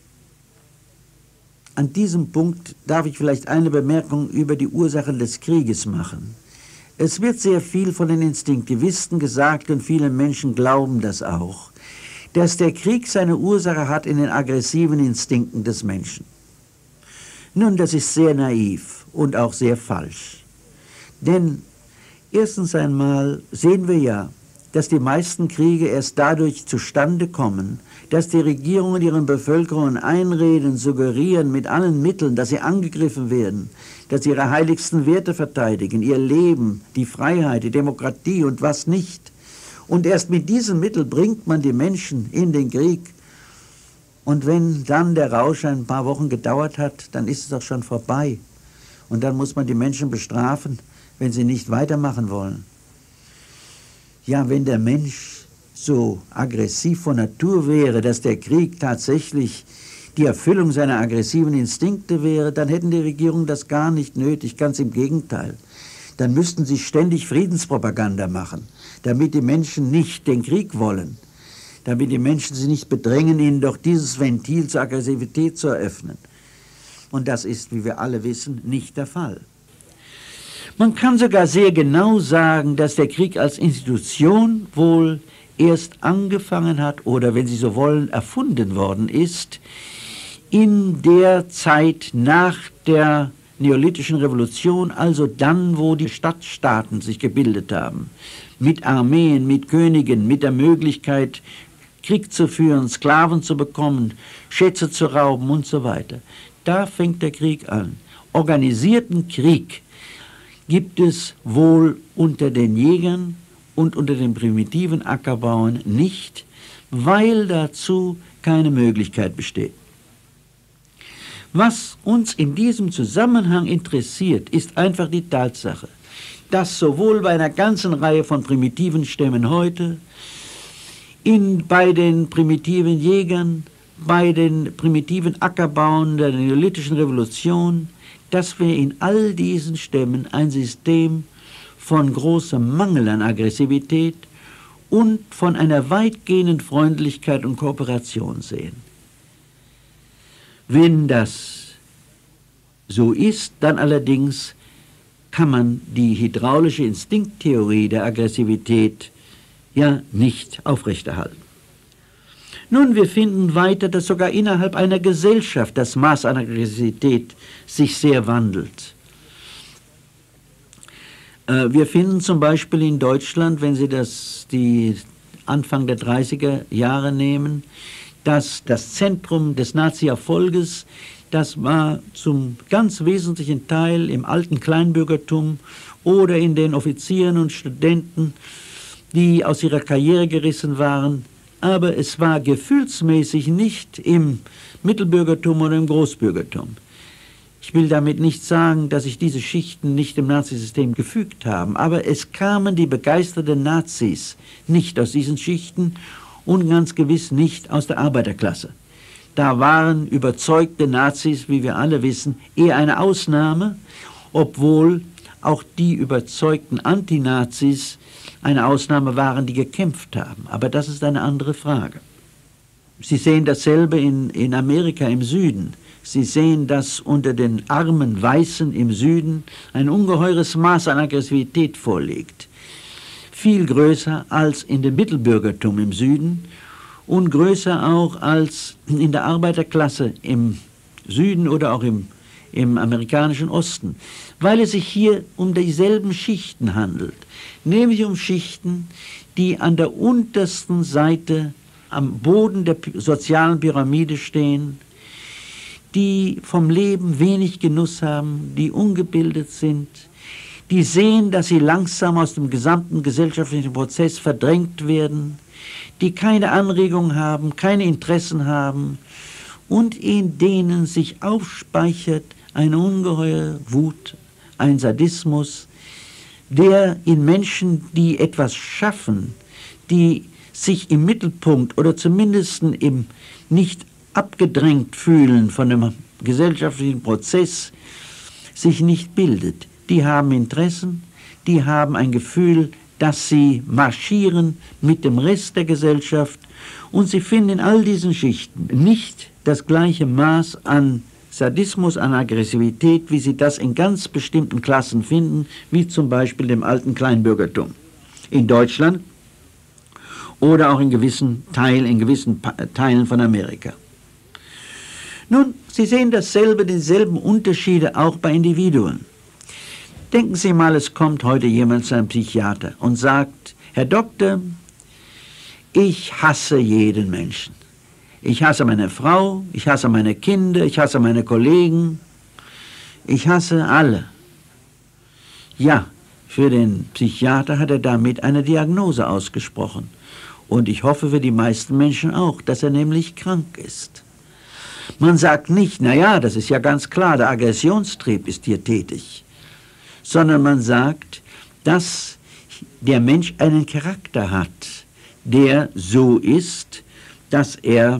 An diesem Punkt darf ich vielleicht eine Bemerkung über die Ursachen des Krieges machen. Es wird sehr viel von den Instinktivisten gesagt und viele Menschen glauben das auch, dass der Krieg seine Ursache hat in den aggressiven Instinkten des Menschen. Nun, das ist sehr naiv und auch sehr falsch. Denn erstens einmal sehen wir ja, dass die meisten Kriege erst dadurch zustande kommen, dass die Regierungen ihren Bevölkerungen einreden, suggerieren mit allen Mitteln, dass sie angegriffen werden, dass sie ihre heiligsten Werte verteidigen, ihr Leben, die Freiheit, die Demokratie und was nicht. Und erst mit diesem Mittel bringt man die Menschen in den Krieg. Und wenn dann der Rausch ein paar Wochen gedauert hat, dann ist es auch schon vorbei. Und dann muss man die Menschen bestrafen, wenn sie nicht weitermachen wollen. Ja, wenn der Mensch so aggressiv von Natur wäre, dass der Krieg tatsächlich die Erfüllung seiner aggressiven Instinkte wäre, dann hätten die Regierungen das gar nicht nötig, ganz im Gegenteil. Dann müssten sie ständig Friedenspropaganda machen, damit die Menschen nicht den Krieg wollen, damit die Menschen sie nicht bedrängen, ihnen doch dieses Ventil zur Aggressivität zu eröffnen. Und das ist, wie wir alle wissen, nicht der Fall. Man kann sogar sehr genau sagen, dass der Krieg als Institution wohl erst angefangen hat oder, wenn Sie so wollen, erfunden worden ist, in der Zeit nach der Neolithischen Revolution, also dann, wo die Stadtstaaten sich gebildet haben, mit Armeen, mit Königen, mit der Möglichkeit, Krieg zu führen, Sklaven zu bekommen, Schätze zu rauben und so weiter. Da fängt der Krieg an. Organisierten Krieg gibt es wohl unter den Jägern und unter den primitiven Ackerbauern nicht, weil dazu keine Möglichkeit besteht. Was uns in diesem Zusammenhang interessiert, ist einfach die Tatsache, dass sowohl bei einer ganzen Reihe von primitiven Stämmen heute, bei den primitiven Jägern, bei den primitiven Ackerbauern der Neolithischen Revolution, dass wir in all diesen Stämmen ein System von großem Mangel an Aggressivität und von einer weitgehenden Freundlichkeit und Kooperation sehen. Wenn das so ist, dann allerdings kann man die hydraulische Instinkttheorie der Aggressivität ja nicht aufrechterhalten. Nun, wir finden weiter, dass sogar innerhalb einer Gesellschaft das Maß an Aggressivität sich sehr wandelt. Wir finden zum Beispiel in Deutschland, wenn Sie die Anfang der 30er Jahre nehmen, dass das Zentrum des Nazi-Erfolges, das war zum ganz wesentlichen Teil im alten Kleinbürgertum oder in den Offizieren und Studenten, die aus ihrer Karriere gerissen waren, aber es war gefühlsmäßig nicht im Mittelbürgertum oder im Großbürgertum. Ich will damit nicht sagen, dass sich diese Schichten nicht dem Nazisystem gefügt haben, aber es kamen die begeisterten Nazis nicht aus diesen Schichten und ganz gewiss nicht aus der Arbeiterklasse. Da waren überzeugte Nazis, wie wir alle wissen, eher eine Ausnahme, obwohl auch die überzeugten Antinazis eine Ausnahme waren, die gekämpft haben. Aber das ist eine andere Frage. Sie sehen dasselbe in Amerika im Süden. Sie sehen, dass unter den armen Weißen im Süden ein ungeheures Maß an Aggressivität vorliegt. Viel größer als in dem Mittelbürgertum im Süden und größer auch als in der Arbeiterklasse im Süden oder auch im amerikanischen Osten, weil es sich hier um dieselben Schichten handelt, nämlich um Schichten, die an der untersten Seite am Boden der sozialen Pyramide stehen, die vom Leben wenig Genuss haben, die ungebildet sind, die sehen, dass sie langsam aus dem gesamten gesellschaftlichen Prozess verdrängt werden, die keine Anregung haben, keine Interessen haben und in denen sich aufspeichert eine ungeheure Wut, ein Sadismus, der in Menschen, die etwas schaffen, die sich im Mittelpunkt oder zumindest im nicht abgedrängt fühlen von dem gesellschaftlichen Prozess, sich nicht bildet. Die haben Interessen, die haben ein Gefühl, dass sie marschieren mit dem Rest der Gesellschaft und sie finden in all diesen Schichten nicht das gleiche Maß an Sadismus, an Aggressivität, wie sie das in ganz bestimmten Klassen finden, wie zum Beispiel dem alten Kleinbürgertum in Deutschland oder auch in gewissen Teilen von Amerika. Nun, Sie sehen dieselben Unterschiede auch bei Individuen. Denken Sie mal, es kommt heute jemand zu einem Psychiater und sagt, Herr Doktor, ich hasse jeden Menschen. Ich hasse meine Frau, ich hasse meine Kinder, ich hasse meine Kollegen, ich hasse alle. Ja, für den Psychiater hat er damit eine Diagnose ausgesprochen. Und ich hoffe für die meisten Menschen auch, dass er nämlich krank ist. Man sagt nicht, naja, das ist ja ganz klar, der Aggressionstrieb ist hier tätig, sondern man sagt, dass der Mensch einen Charakter hat, der so ist, dass er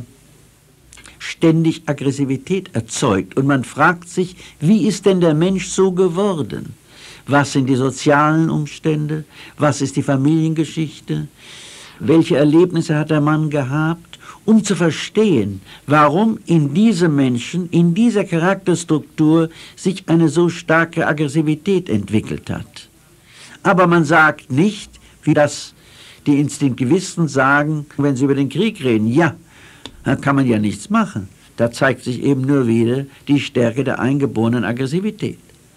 ständig Aggressivität erzeugt. Und man fragt sich, wie ist denn der Mensch so geworden? Was sind die sozialen Umstände? Was ist die Familiengeschichte? Welche Erlebnisse hat der Mann gehabt? Um zu verstehen, warum in diesem Menschen, in dieser Charakterstruktur sich eine so starke Aggressivität entwickelt hat. Aber man sagt nicht, wie das die Instinktivisten sagen, wenn sie über den Krieg reden, ja, da kann man ja nichts machen. Da zeigt sich eben nur wieder die Stärke der eingeborenen Aggressivität.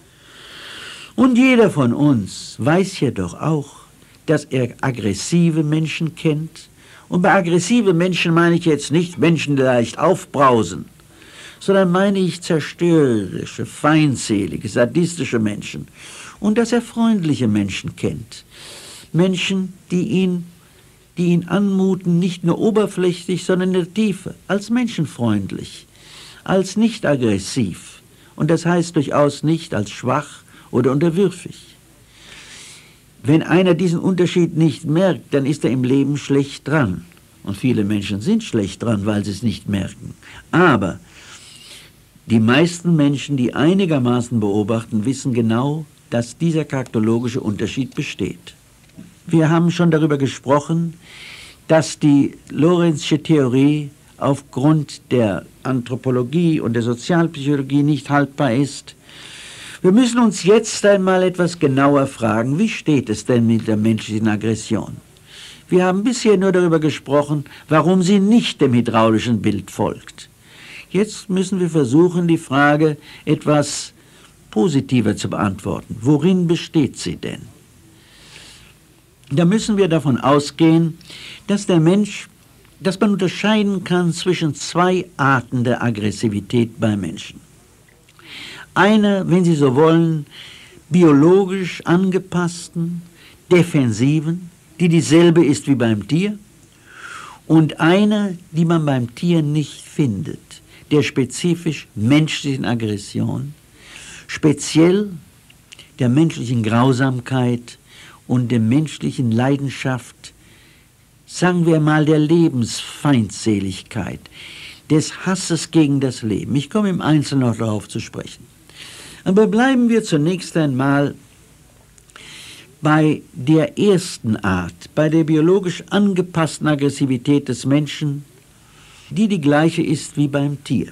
Und jeder von uns weiß ja doch auch, dass er aggressive Menschen kennt. Und bei aggressiven Menschen meine ich jetzt nicht Menschen, die leicht aufbrausen, sondern meine ich zerstörerische, feindselige, sadistische Menschen. Und dass er freundliche Menschen kennt. Menschen, die ihn anmuten, nicht nur oberflächlich, sondern in der Tiefe, als menschenfreundlich, als nicht aggressiv. Und das heißt durchaus nicht als schwach oder unterwürfig. Wenn einer diesen Unterschied nicht merkt, dann ist er im Leben schlecht dran. Und viele Menschen sind schlecht dran, weil sie es nicht merken. Aber die meisten Menschen, die einigermaßen beobachten, wissen genau, dass dieser charakterologische Unterschied besteht. Wir haben schon darüber gesprochen, dass die Lorenzsche Theorie aufgrund der Anthropologie und der Sozialpsychologie nicht haltbar ist. Wir müssen uns jetzt einmal etwas genauer fragen, wie steht es denn mit der menschlichen Aggression? Wir haben bisher nur darüber gesprochen, warum sie nicht dem hydraulischen Bild folgt. Jetzt müssen wir versuchen, die Frage etwas positiver zu beantworten. Worin besteht sie denn? Da müssen wir davon ausgehen, dass man unterscheiden kann zwischen zwei Arten der Aggressivität bei Menschen. Eine, wenn Sie so wollen, biologisch angepassten, defensiven, die dieselbe ist wie beim Tier, und eine, die man beim Tier nicht findet, der spezifisch menschlichen Aggression, speziell der menschlichen Grausamkeit und der menschlichen Leidenschaft, sagen wir mal der Lebensfeindseligkeit, des Hasses gegen das Leben. Ich komme im Einzelnen noch darauf zu sprechen. Aber bleiben wir zunächst einmal bei der ersten Art, bei der biologisch angepassten Aggressivität des Menschen, die gleiche ist wie beim Tier.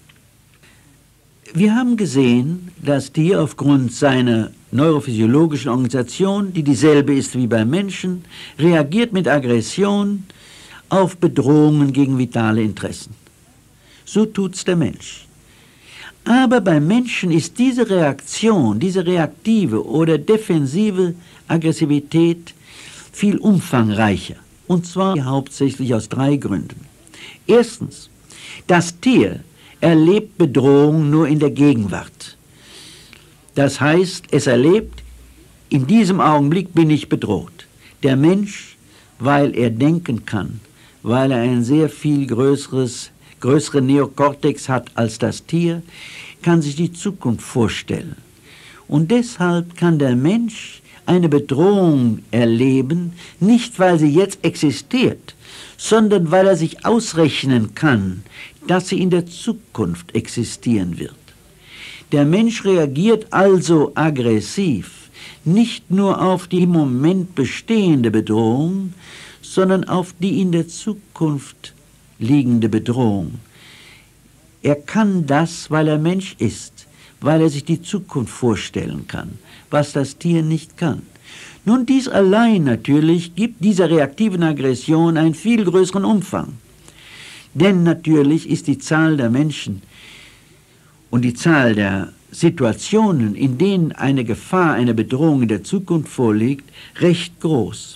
Wir haben gesehen, das Tier aufgrund seiner neurophysiologischen Organisation, die dieselbe ist wie beim Menschen, reagiert mit Aggression auf Bedrohungen gegen vitale Interessen. So tut's der Mensch. Aber beim Menschen ist diese Reaktion, diese reaktive oder defensive Aggressivität viel umfangreicher. Und zwar hauptsächlich aus 3 Gründen. Erstens, das Tier erlebt Bedrohung nur in der Gegenwart. Das heißt, es erlebt, in diesem Augenblick bin ich bedroht. Der Mensch, weil er denken kann, weil er ein sehr viel größeren Neokortex hat als das Tier, kann sich die Zukunft vorstellen. Und deshalb kann der Mensch eine Bedrohung erleben, nicht weil sie jetzt existiert, sondern weil er sich ausrechnen kann, dass sie in der Zukunft existieren wird. Der Mensch reagiert also aggressiv, nicht nur auf die im Moment bestehende Bedrohung, sondern auf die in der Zukunft liegende Bedrohung. Er kann das, weil er Mensch ist, weil er sich die Zukunft vorstellen kann, was das Tier nicht kann. Nun, dies allein natürlich gibt dieser reaktiven Aggression einen viel größeren Umfang. Denn natürlich ist die Zahl der Menschen und die Zahl der Situationen, in denen eine Gefahr, eine Bedrohung in der Zukunft vorliegt, recht groß.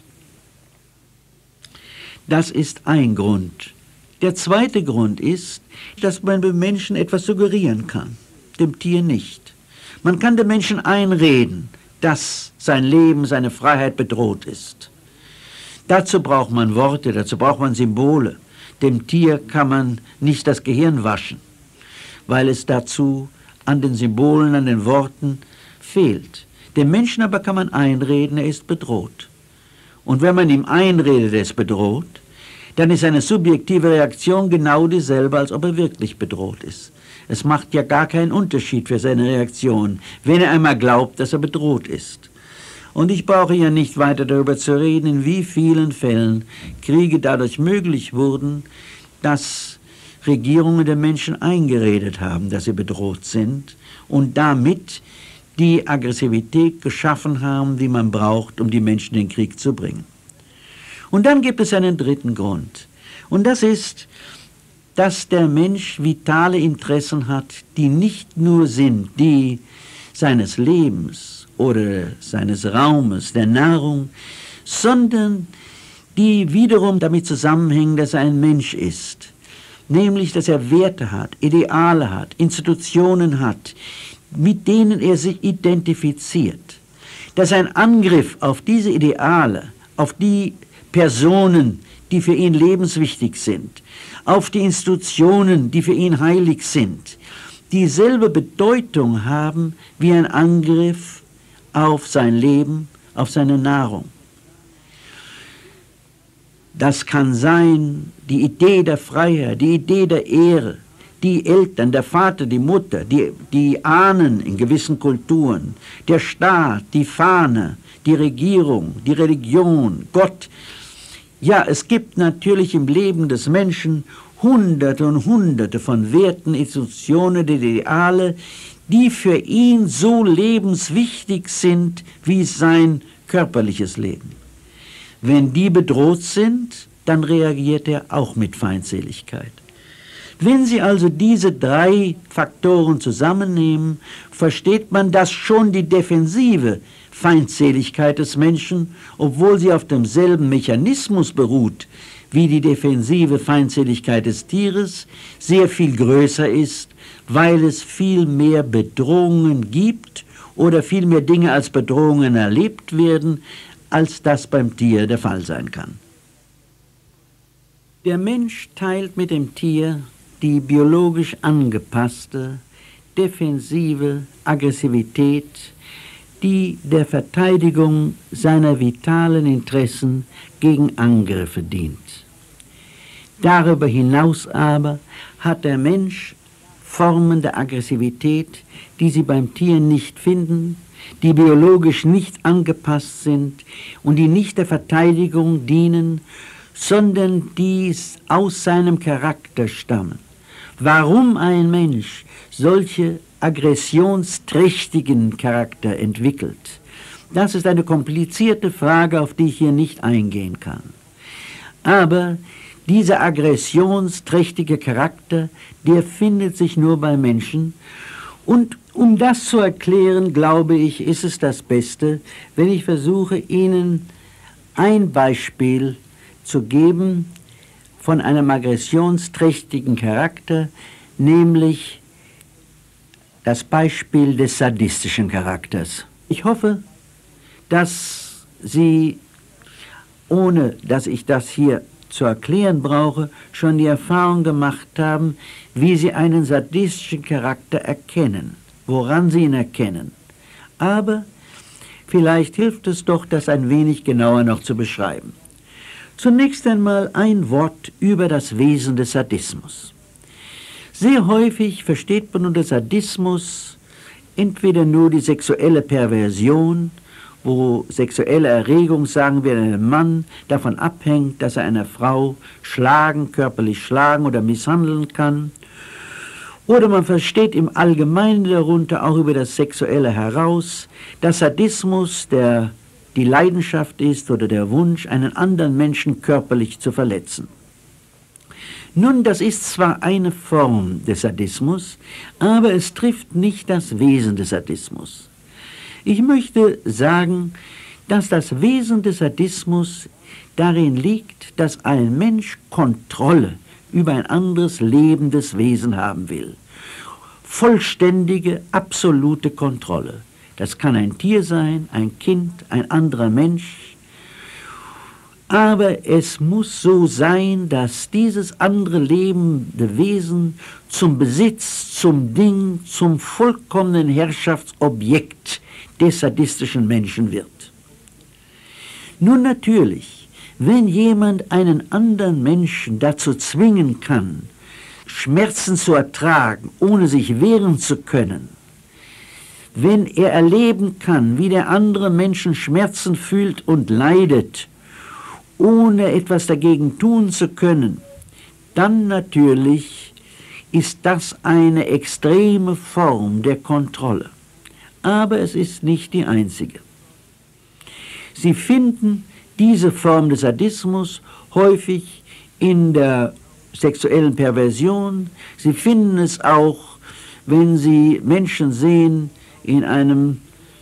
Das ist ein Grund. Der zweite Grund ist, dass man dem Menschen etwas suggerieren kann, dem Tier nicht. Man kann dem Menschen einreden, dass sein Leben, seine Freiheit bedroht ist. Dazu braucht man Worte, dazu braucht man Symbole. Dem Tier kann man nicht das Gehirn waschen, weil es dazu an den Symbolen, an den Worten fehlt. Dem Menschen aber kann man einreden, er ist bedroht. Und wenn man ihm einredet, er ist bedroht, dann ist eine subjektive Reaktion genau dieselbe, als ob er wirklich bedroht ist. Es macht ja gar keinen Unterschied für seine Reaktion, wenn er einmal glaubt, dass er bedroht ist. Und ich brauche ja nicht weiter darüber zu reden, in wie vielen Fällen Kriege dadurch möglich wurden, dass Regierungen den Menschen eingeredet haben, dass sie bedroht sind und damit die Aggressivität geschaffen haben, die man braucht, um die Menschen in den Krieg zu bringen. Und dann gibt es einen dritten Grund. Und das ist, dass der Mensch vitale Interessen hat, die nicht nur sind die seines Lebens oder seines Raumes, der Nahrung, sondern die wiederum damit zusammenhängen, dass er ein Mensch ist. Nämlich, dass er Werte hat, Ideale hat, Institutionen hat, mit denen er sich identifiziert. Dass ein Angriff auf diese Ideale, auf die Personen, die für ihn lebenswichtig sind, auf die Institutionen, die für ihn heilig sind, dieselbe Bedeutung haben wie ein Angriff auf sein Leben, auf seine Nahrung. Das kann sein die Idee der Freiheit, die Idee der Ehre, die Eltern, der Vater, die Mutter, die Ahnen in gewissen Kulturen, der Staat, die Fahne, die Regierung, die Religion, Gott. Ja, es gibt natürlich im Leben des Menschen Hunderte und Hunderte von Werten, Institutionen, Ideale, die für ihn so lebenswichtig sind wie sein körperliches Leben. Wenn die bedroht sind, dann reagiert er auch mit Feindseligkeit. Wenn Sie also diese 3 Faktoren zusammennehmen, versteht man, dass schon die defensive Feindseligkeit des Menschen, obwohl sie auf demselben Mechanismus beruht wie die defensive Feindseligkeit des Tieres, sehr viel größer ist, weil es viel mehr Bedrohungen gibt oder viel mehr Dinge als Bedrohungen erlebt werden, als das beim Tier der Fall sein kann. Der Mensch teilt mit dem Tier die biologisch angepasste, defensive Aggressivität, die der Verteidigung seiner vitalen Interessen gegen Angriffe dient. Darüber hinaus aber hat der Mensch Formen der Aggressivität, die Sie beim Tier nicht finden, die biologisch nicht angepasst sind und die nicht der Verteidigung dienen, sondern die aus seinem Charakter stammen. Warum ein Mensch solche aggressionsträchtigen Charakter entwickelt, das ist eine komplizierte Frage, auf die ich hier nicht eingehen kann. Aber dieser aggressionsträchtige Charakter, der findet sich nur bei Menschen. Und um das zu erklären, glaube ich, ist es das Beste, wenn ich versuche, Ihnen ein Beispiel zu geben von einem aggressionsträchtigen Charakter, nämlich das Beispiel des sadistischen Charakters. Ich hoffe, dass Sie, ohne dass ich das hier zu erklären brauche, schon die Erfahrung gemacht haben, wie Sie einen sadistischen Charakter erkennen, woran Sie ihn erkennen. Aber vielleicht hilft es doch, das ein wenig genauer noch zu beschreiben. Zunächst einmal ein Wort über das Wesen des Sadismus. Sehr häufig versteht man unter Sadismus entweder nur die sexuelle Perversion, wo sexuelle Erregung, sagen wir, einem Mann davon abhängt, dass er eine Frau schlagen, körperlich schlagen oder misshandeln kann. Oder man versteht im Allgemeinen darunter auch über das Sexuelle heraus, dass Sadismus die Leidenschaft ist oder der Wunsch, einen anderen Menschen körperlich zu verletzen. Nun, das ist zwar eine Form des Sadismus, aber es trifft nicht das Wesen des Sadismus. Ich möchte sagen, dass das Wesen des Sadismus darin liegt, dass ein Mensch Kontrolle über ein anderes lebendes Wesen haben will. Vollständige, absolute Kontrolle. Das kann ein Tier sein, ein Kind, ein anderer Mensch. Aber es muss so sein, dass dieses andere lebende Wesen zum Besitz, zum Ding, zum vollkommenen Herrschaftsobjekt des sadistischen Menschen wird. Nun natürlich, wenn jemand einen anderen Menschen dazu zwingen kann, Schmerzen zu ertragen, ohne sich wehren zu können, wenn er erleben kann, wie der andere Menschen Schmerzen fühlt und leidet, ohne etwas dagegen tun zu können, dann natürlich ist das eine extreme Form der Kontrolle. Aber es ist nicht die einzige. Sie finden diese Form des Sadismus häufig in der sexuellen Perversion. Sie finden es auch, wenn Sie Menschen sehen in einem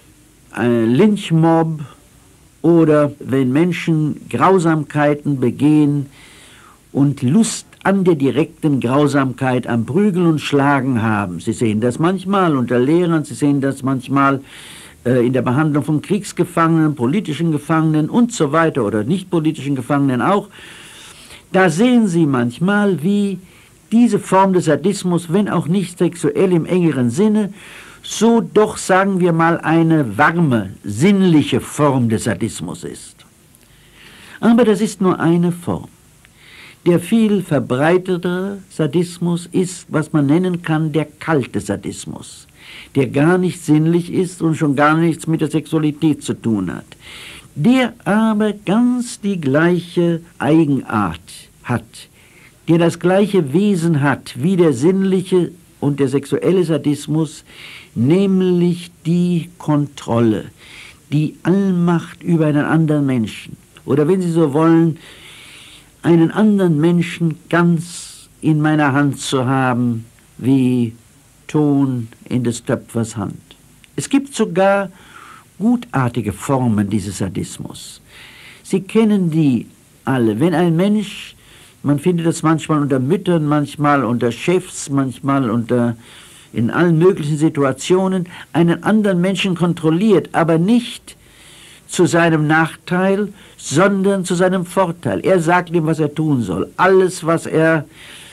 Lynchmob oder wenn Menschen Grausamkeiten begehen und Lust an der direkten Grausamkeit, am Prügeln und Schlagen haben. Sie sehen das manchmal unter Lehrern, Sie sehen das manchmal in der Behandlung von Kriegsgefangenen, politischen Gefangenen und so weiter oder nicht politischen Gefangenen auch. Da sehen Sie manchmal, wie diese Form des Sadismus, wenn auch nicht sexuell im engeren Sinne, so doch, sagen wir mal, eine warme, sinnliche Form des Sadismus ist. Aber das ist nur eine Form. Der viel verbreitetere Sadismus ist, was man nennen kann, der kalte Sadismus, der gar nicht sinnlich ist und schon gar nichts mit der Sexualität zu tun hat, der aber ganz die gleiche Eigenart hat, der das gleiche Wesen hat wie der sinnliche und der sexuelle Sadismus, nämlich die Kontrolle, die Allmacht über einen anderen Menschen. Oder wenn Sie so wollen, einen anderen Menschen ganz in meiner Hand zu haben, wie Ton in des Töpfers Hand. Es gibt sogar gutartige Formen dieses Sadismus. Sie kennen die alle. Wenn ein Mensch, man findet das manchmal unter Müttern, manchmal unter Chefs, manchmal in allen möglichen Situationen, einen anderen Menschen kontrolliert, aber nicht zu seinem Nachteil, sondern zu seinem Vorteil. Er sagt ihm, was er tun soll. Alles, was er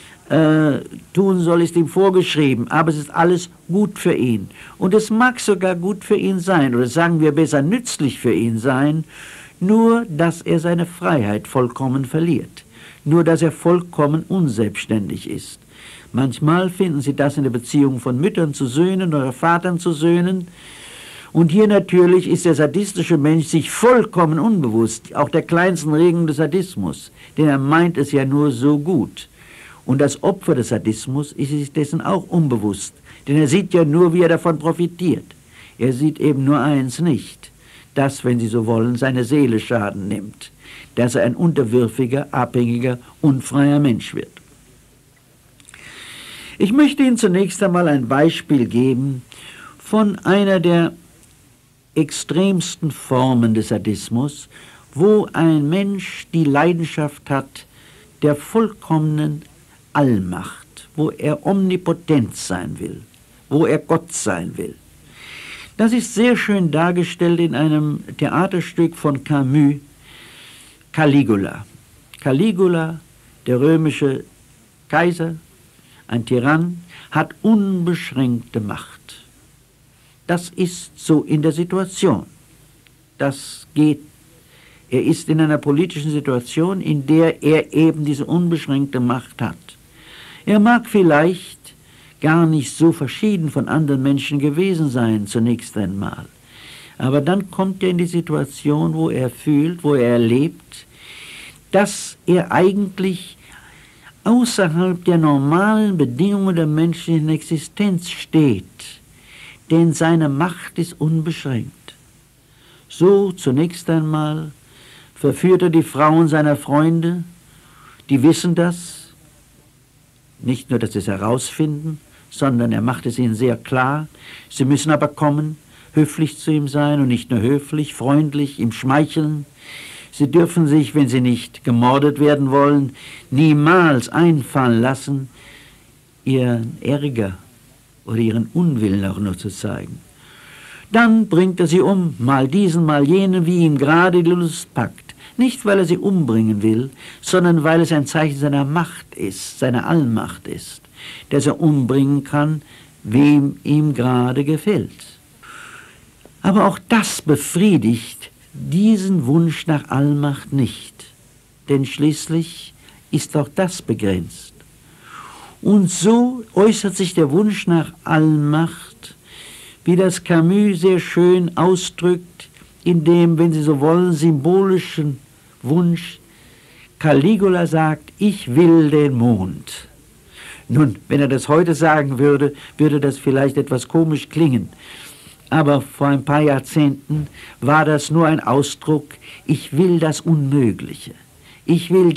tun soll, ist ihm vorgeschrieben, aber es ist alles gut für ihn. Und es mag sogar gut für ihn sein, oder sagen wir besser nützlich für ihn sein, nur dass er seine Freiheit vollkommen verliert. nur dass er vollkommen unselbstständig ist. Manchmal finden Sie das in der Beziehung von Müttern zu Söhnen oder Vatern zu Söhnen. Und hier natürlich ist der sadistische Mensch sich vollkommen unbewusst, auch der kleinsten Regung des Sadismus, denn er meint es ja nur so gut. Und das Opfer des Sadismus ist sich dessen auch unbewusst, denn er sieht ja nur, wie er davon profitiert. Er sieht eben nur eins nicht, dass, wenn Sie so wollen, seine Seele Schaden nimmt, dass er ein unterwürfiger, abhängiger, unfreier Mensch wird. Ich möchte Ihnen zunächst einmal ein Beispiel geben von einer der extremsten Formen des Sadismus, wo ein Mensch die Leidenschaft hat der vollkommenen Allmacht, wo er omnipotent sein will, wo er Gott sein will. Das ist sehr schön dargestellt in einem Theaterstück von Camus, Caligula. Caligula, der römische Kaiser, ein Tyrann, hat unbeschränkte Macht. Das ist so in der Situation. Das geht. Er ist in einer politischen Situation, in der er eben diese unbeschränkte Macht hat. Er mag vielleicht gar nicht so verschieden von anderen Menschen gewesen sein, zunächst einmal. Aber dann kommt er in die Situation, wo er fühlt, wo er erlebt, dass er eigentlich außerhalb der normalen Bedingungen der menschlichen Existenz steht. Denn seine Macht ist unbeschränkt. So zunächst einmal verführt er die Frauen seiner Freunde, die wissen das, nicht nur, dass sie es herausfinden, sondern er macht es ihnen sehr klar. Sie müssen aber kommen, höflich zu ihm sein und nicht nur höflich, freundlich, ihm schmeicheln. Sie dürfen sich, wenn sie nicht gemordet werden wollen, niemals einfallen lassen, ihren Ärger oder ihren Unwillen auch nur zu zeigen. Dann bringt er sie um, mal diesen, mal jenen, wie ihm gerade die Lust packt. Nicht, weil er sie umbringen will, sondern weil es ein Zeichen seiner Macht ist, seiner Allmacht ist, dass er umbringen kann, wem ihm gerade gefällt. Aber auch das befriedigt diesen Wunsch nach Allmacht nicht, denn schließlich ist auch das begrenzt. Und so äußert sich der Wunsch nach Allmacht, wie das Camus sehr schön ausdrückt, in dem, wenn Sie so wollen, symbolischen Wunsch. Caligula sagt, ich will den Mond. Nun, wenn er das heute sagen würde, würde das vielleicht etwas komisch klingen. Aber vor ein paar Jahrzehnten war das nur ein Ausdruck, ich will das Unmögliche. Ich will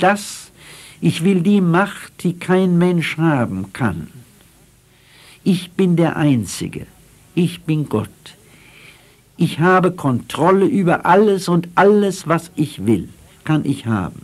die Macht, die kein Mensch haben kann. Ich bin der Einzige. Ich bin Gott. Ich habe Kontrolle über alles und alles, was ich will, kann ich haben.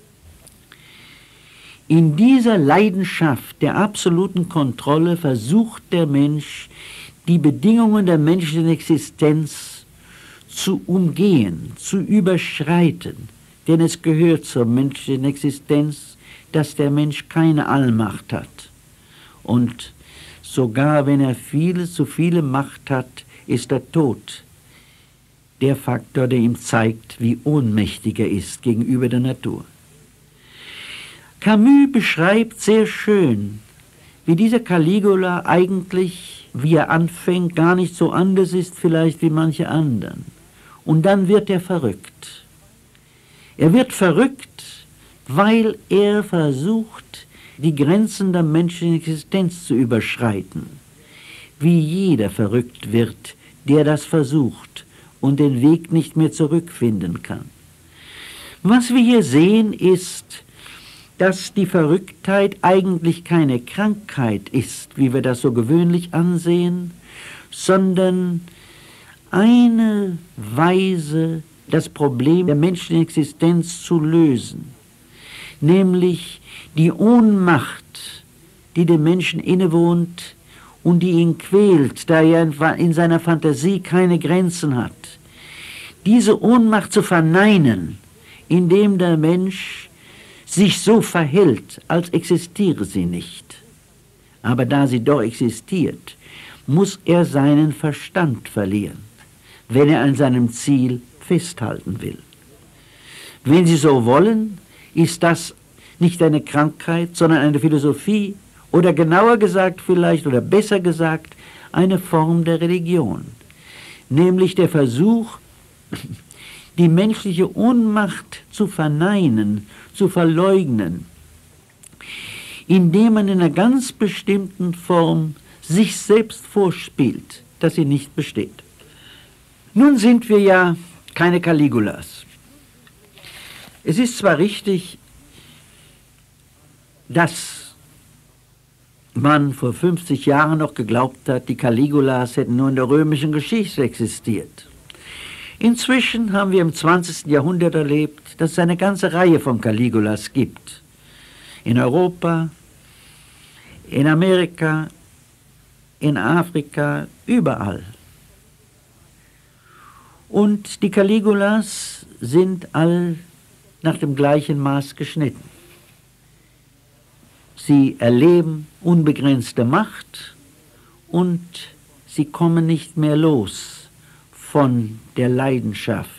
In dieser Leidenschaft der absoluten Kontrolle versucht der Mensch, die Bedingungen der menschlichen Existenz zu umgehen, zu überschreiten. Denn es gehört zur menschlichen Existenz, dass der Mensch keine Allmacht hat. Und sogar wenn er zu viele Macht hat, ist der Tod der Faktor, der ihm zeigt, wie ohnmächtig er ist gegenüber der Natur. Camus beschreibt sehr schön, wie dieser Caligula eigentlich, wie er anfängt, gar nicht so anders ist vielleicht wie manche anderen. Und dann wird er verrückt. Er wird verrückt, weil er versucht, die Grenzen der menschlichen Existenz zu überschreiten. Wie jeder verrückt wird, der das versucht und den Weg nicht mehr zurückfinden kann. Was wir hier sehen, ist, dass die Verrücktheit eigentlich keine Krankheit ist, wie wir das so gewöhnlich ansehen, sondern eine Weise, das Problem der menschlichen Existenz zu lösen, nämlich die Ohnmacht, die dem Menschen innewohnt und die ihn quält, da er in seiner Fantasie keine Grenzen hat. Diese Ohnmacht zu verneinen, indem der Mensch sich so verhält, als existiere sie nicht. Aber da sie doch existiert, muss er seinen Verstand verlieren, wenn er an seinem Ziel festhalten will. Wenn Sie so wollen, ist das nicht eine Krankheit, sondern eine Philosophie oder genauer gesagt vielleicht oder besser gesagt eine Form der Religion, nämlich der Versuch, die menschliche Ohnmacht zu verneinen, zu verleugnen, indem man in einer ganz bestimmten Form sich selbst vorspielt, dass sie nicht besteht. Nun sind wir ja keine Caligulas. Es ist zwar richtig, dass man vor 50 Jahren noch geglaubt hat, die Caligulas hätten nur in der römischen Geschichte existiert. Inzwischen haben wir im 20. Jahrhundert erlebt, dass es eine ganze Reihe von Caligulas gibt. In Europa, in Amerika, in Afrika, überall. Und die Caligulas sind all nach dem gleichen Maß geschnitten. Sie erleben unbegrenzte Macht und sie kommen nicht mehr los von der Leidenschaft,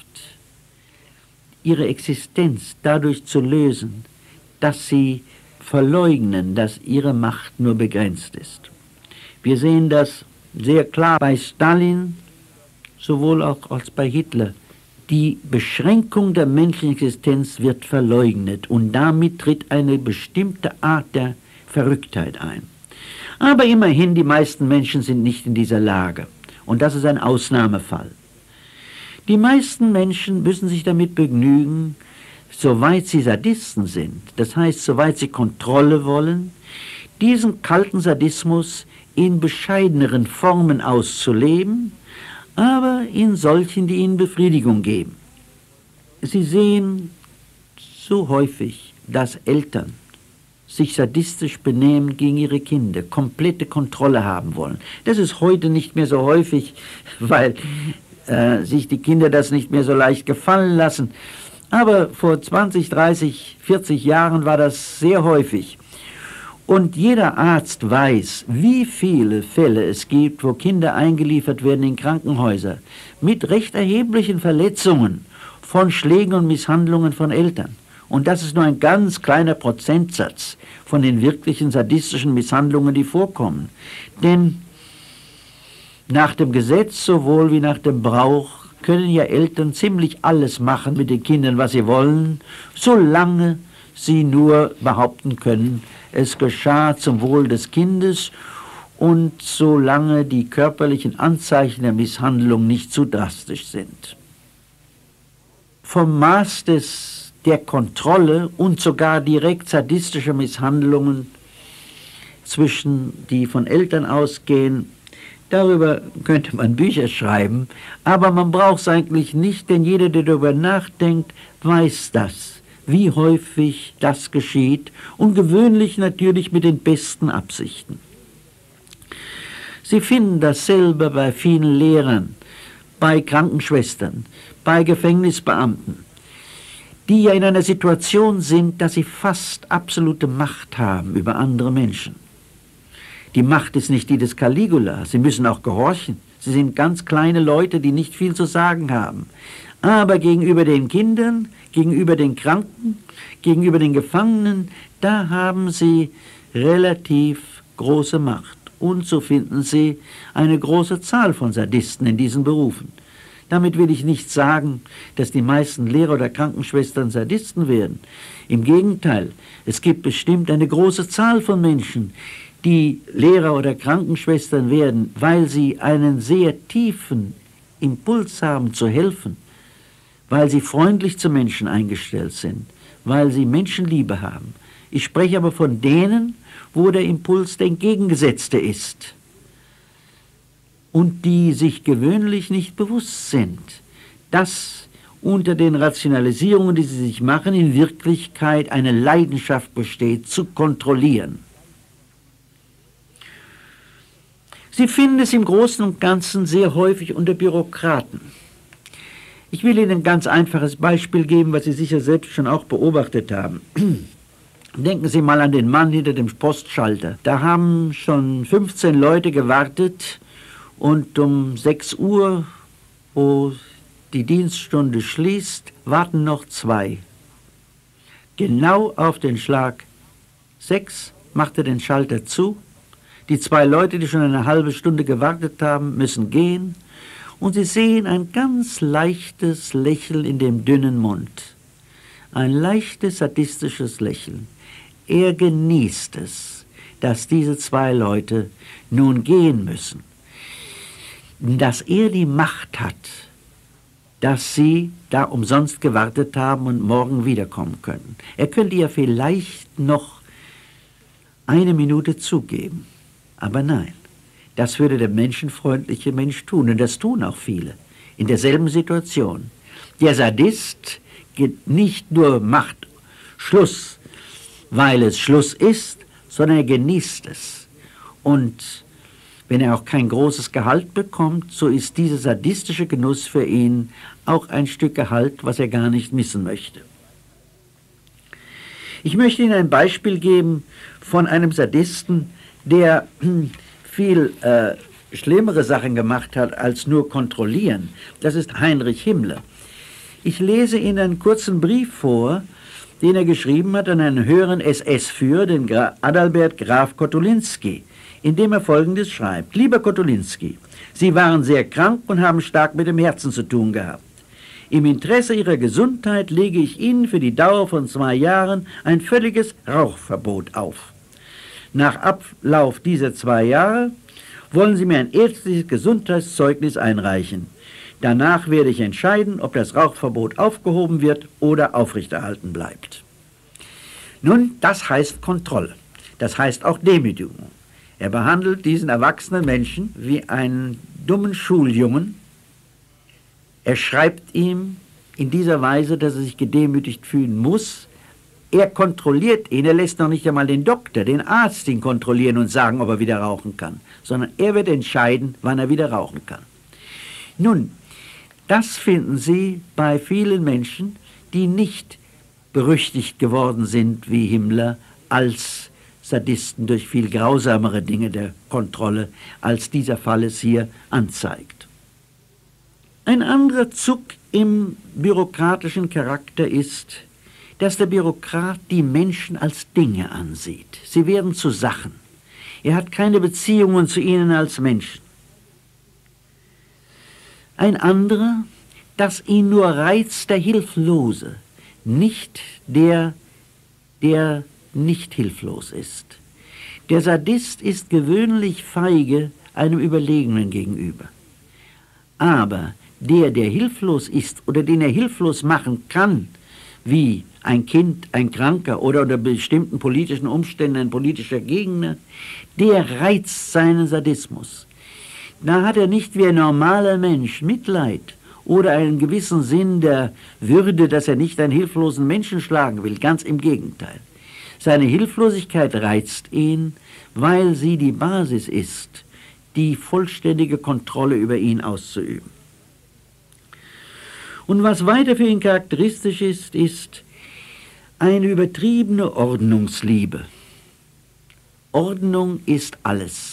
ihre Existenz dadurch zu lösen, dass sie verleugnen, dass ihre Macht nur begrenzt ist. Wir sehen das sehr klar bei Stalin, sowohl auch als bei Hitler. Die Beschränkung der menschlichen Existenz wird verleugnet und damit tritt eine bestimmte Art der Verrücktheit ein. Aber immerhin, die meisten Menschen sind nicht in dieser Lage und das ist ein Ausnahmefall. Die meisten Menschen müssen sich damit begnügen, soweit sie Sadisten sind, das heißt, soweit sie Kontrolle wollen, diesen kalten Sadismus in bescheideneren Formen auszuleben, aber in solchen, die ihnen Befriedigung geben. Sie sehen so häufig, dass Eltern sich sadistisch benehmen gegen ihre Kinder, komplette Kontrolle haben wollen. Das ist heute nicht mehr so häufig, weil sich die Kinder das nicht mehr so leicht gefallen lassen. Aber vor 20, 30, 40 Jahren war das sehr häufig. Und jeder Arzt weiß, wie viele Fälle es gibt, wo Kinder eingeliefert werden in Krankenhäuser mit recht erheblichen Verletzungen von Schlägen und Misshandlungen von Eltern. Und das ist nur ein ganz kleiner Prozentsatz von den wirklichen sadistischen Misshandlungen, die vorkommen. Denn nach dem Gesetz sowohl wie nach dem Brauch können ja Eltern ziemlich alles machen mit den Kindern, was sie wollen, solange sie nur behaupten können, es geschah zum Wohl des Kindes und solange die körperlichen Anzeichen der Misshandlung nicht zu drastisch sind. Vom Maß der Kontrolle und sogar direkt sadistischer Misshandlungen die von Eltern ausgehen, darüber könnte man Bücher schreiben, aber man braucht es eigentlich nicht, denn jeder, der darüber nachdenkt, weiß das, wie häufig das geschieht und gewöhnlich natürlich mit den besten Absichten. Sie finden dasselbe bei vielen Lehrern, bei Krankenschwestern, bei Gefängnisbeamten, die ja in einer Situation sind, dass sie fast absolute Macht haben über andere Menschen. Die Macht ist nicht die des Caligula, sie müssen auch gehorchen. Sie sind ganz kleine Leute, die nicht viel zu sagen haben. Aber gegenüber den Kindern, gegenüber den Kranken, gegenüber den Gefangenen, da haben sie relativ große Macht. Und so finden Sie eine große Zahl von Sadisten in diesen Berufen. Damit will ich nicht sagen, dass die meisten Lehrer oder Krankenschwestern Sadisten werden. Im Gegenteil, es gibt bestimmt eine große Zahl von Menschen, die Lehrer oder Krankenschwestern werden, weil sie einen sehr tiefen Impuls haben zu helfen, weil sie freundlich zu Menschen eingestellt sind, weil sie Menschenliebe haben. Ich spreche aber von denen, wo der Impuls der entgegengesetzte ist und die sich gewöhnlich nicht bewusst sind, dass unter den Rationalisierungen, die sie sich machen, in Wirklichkeit eine Leidenschaft besteht, zu kontrollieren. Sie finden es im Großen und Ganzen sehr häufig unter Bürokraten. Ich will Ihnen ein ganz einfaches Beispiel geben, was Sie sicher selbst schon auch beobachtet haben. Denken Sie mal an den Mann hinter dem Postschalter. Da haben schon 15 Leute gewartet und um 6 Uhr, wo die Dienststunde schließt, warten noch 2. Genau auf den Schlag 6 macht er den Schalter zu. Die 2 Leute, die schon eine halbe Stunde gewartet haben, müssen gehen. Und Sie sehen ein ganz leichtes Lächeln in dem dünnen Mund. Ein leichtes sadistisches Lächeln. Er genießt es, dass diese 2 Leute nun gehen müssen. Dass er die Macht hat, dass sie da umsonst gewartet haben und morgen wiederkommen können. Er könnte ja vielleicht noch 1 Minute zugeben, aber nein, das würde der menschenfreundliche Mensch tun, und das tun auch viele in derselben Situation. Der Sadist nicht nur macht Schluss, weil es Schluss ist, sondern er genießt es. Und wenn er auch kein großes Gehalt bekommt, so ist dieser sadistische Genuss für ihn auch ein Stück Gehalt, was er gar nicht missen möchte. Ich möchte Ihnen ein Beispiel geben von einem Sadisten, der viel schlimmere Sachen gemacht hat als nur kontrollieren. Das ist Heinrich Himmler. Ich lese Ihnen einen kurzen Brief vor, den er geschrieben hat an einen höheren SS-Führer, den Adalbert Graf Kotulinski, in dem er Folgendes schreibt: Lieber Kotulinski, Sie waren sehr krank und haben stark mit dem Herzen zu tun gehabt. Im Interesse Ihrer Gesundheit lege ich Ihnen für die Dauer von 2 Jahren ein völliges Rauchverbot auf. Nach Ablauf dieser 2 Jahre wollen Sie mir ein ärztliches Gesundheitszeugnis einreichen. Danach werde ich entscheiden, ob das Rauchverbot aufgehoben wird oder aufrechterhalten bleibt. Nun, das heißt Kontrolle. Das heißt auch Demütigung. Er behandelt diesen erwachsenen Menschen wie einen dummen Schuljungen. Er schreibt ihm in dieser Weise, dass er sich gedemütigt fühlen muss. Er kontrolliert ihn, er lässt noch nicht einmal den Doktor, den Arzt ihn kontrollieren und sagen, ob er wieder rauchen kann, sondern er wird entscheiden, wann er wieder rauchen kann. Nun, das finden Sie bei vielen Menschen, die nicht berüchtigt geworden sind wie Himmler als Sadisten durch viel grausamere Dinge der Kontrolle, als dieser Fall es hier anzeigt. Ein anderer Zug im bürokratischen Charakter ist, dass der Bürokrat die Menschen als Dinge ansieht. Sie werden zu Sachen. Er hat keine Beziehungen zu ihnen als Menschen. Ein anderer, dass ihn nur reizt der Hilflose, nicht der nicht hilflos ist. Der Sadist ist gewöhnlich feige einem Überlegenen gegenüber. Aber der hilflos ist oder den er hilflos machen kann, wie ein Kind, ein Kranker oder unter bestimmten politischen Umständen ein politischer Gegner, der reizt seinen Sadismus. Da hat er nicht wie ein normaler Mensch Mitleid oder einen gewissen Sinn der Würde, dass er nicht einen hilflosen Menschen schlagen will. Ganz im Gegenteil. Seine Hilflosigkeit reizt ihn, weil sie die Basis ist, die vollständige Kontrolle über ihn auszuüben. Und was weiter für ihn charakteristisch ist, ist eine übertriebene Ordnungsliebe. Ordnung ist alles.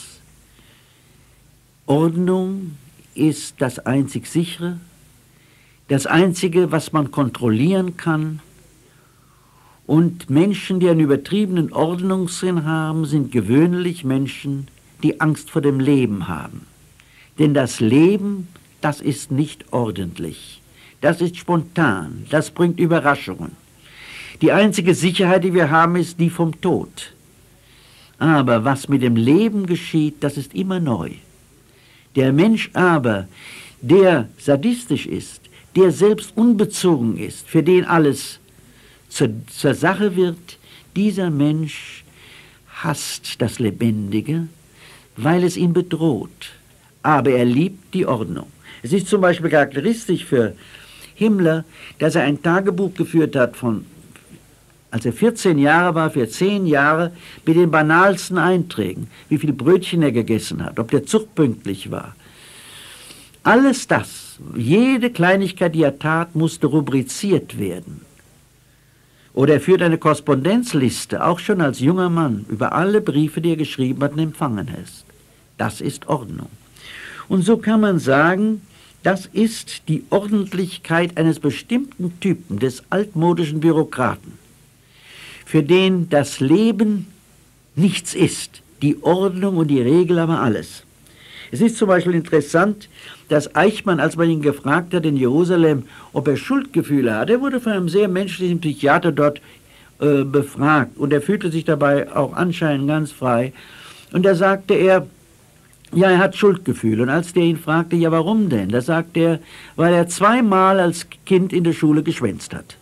Ordnung ist das einzig sichere, das Einzige, was man kontrollieren kann. Und Menschen, die einen übertriebenen Ordnungssinn haben, sind gewöhnlich Menschen, die Angst vor dem Leben haben. Denn das Leben, das ist nicht ordentlich. Das ist spontan, das bringt Überraschungen. Die einzige Sicherheit, die wir haben, ist die vom Tod. Aber was mit dem Leben geschieht, das ist immer neu. Der Mensch aber, der sadistisch ist, der selbst unbezogen ist, für den alles zur Sache wird, dieser Mensch hasst das Lebendige, weil es ihn bedroht. Aber er liebt die Ordnung. Es ist zum Beispiel charakteristisch für Himmler, dass er ein Tagebuch geführt hat als er 14 Jahre war, für 10 Jahre, mit den banalsten Einträgen, wie viel Brötchen er gegessen hat, ob der Zug pünktlich war. Alles das, jede Kleinigkeit, die er tat, musste rubriziert werden. Oder er führt eine Korrespondenzliste, auch schon als junger Mann, über alle Briefe, die er geschrieben hat und empfangen hat. Das ist Ordnung. Und so kann man sagen, das ist die Ordentlichkeit eines bestimmten Typen des altmodischen Bürokraten. für den das Leben nichts ist, die Ordnung und die Regel aber alles. Es ist zum Beispiel interessant, dass Eichmann, als man ihn gefragt hat in Jerusalem, ob er Schuldgefühle hat, er wurde von einem sehr menschlichen Psychiater dort befragt und er fühlte sich dabei auch anscheinend ganz frei. Und da sagte er, ja, er hat Schuldgefühle. Und als der ihn fragte, ja, warum denn? Da sagte er, weil er zweimal als Kind in der Schule geschwänzt hat.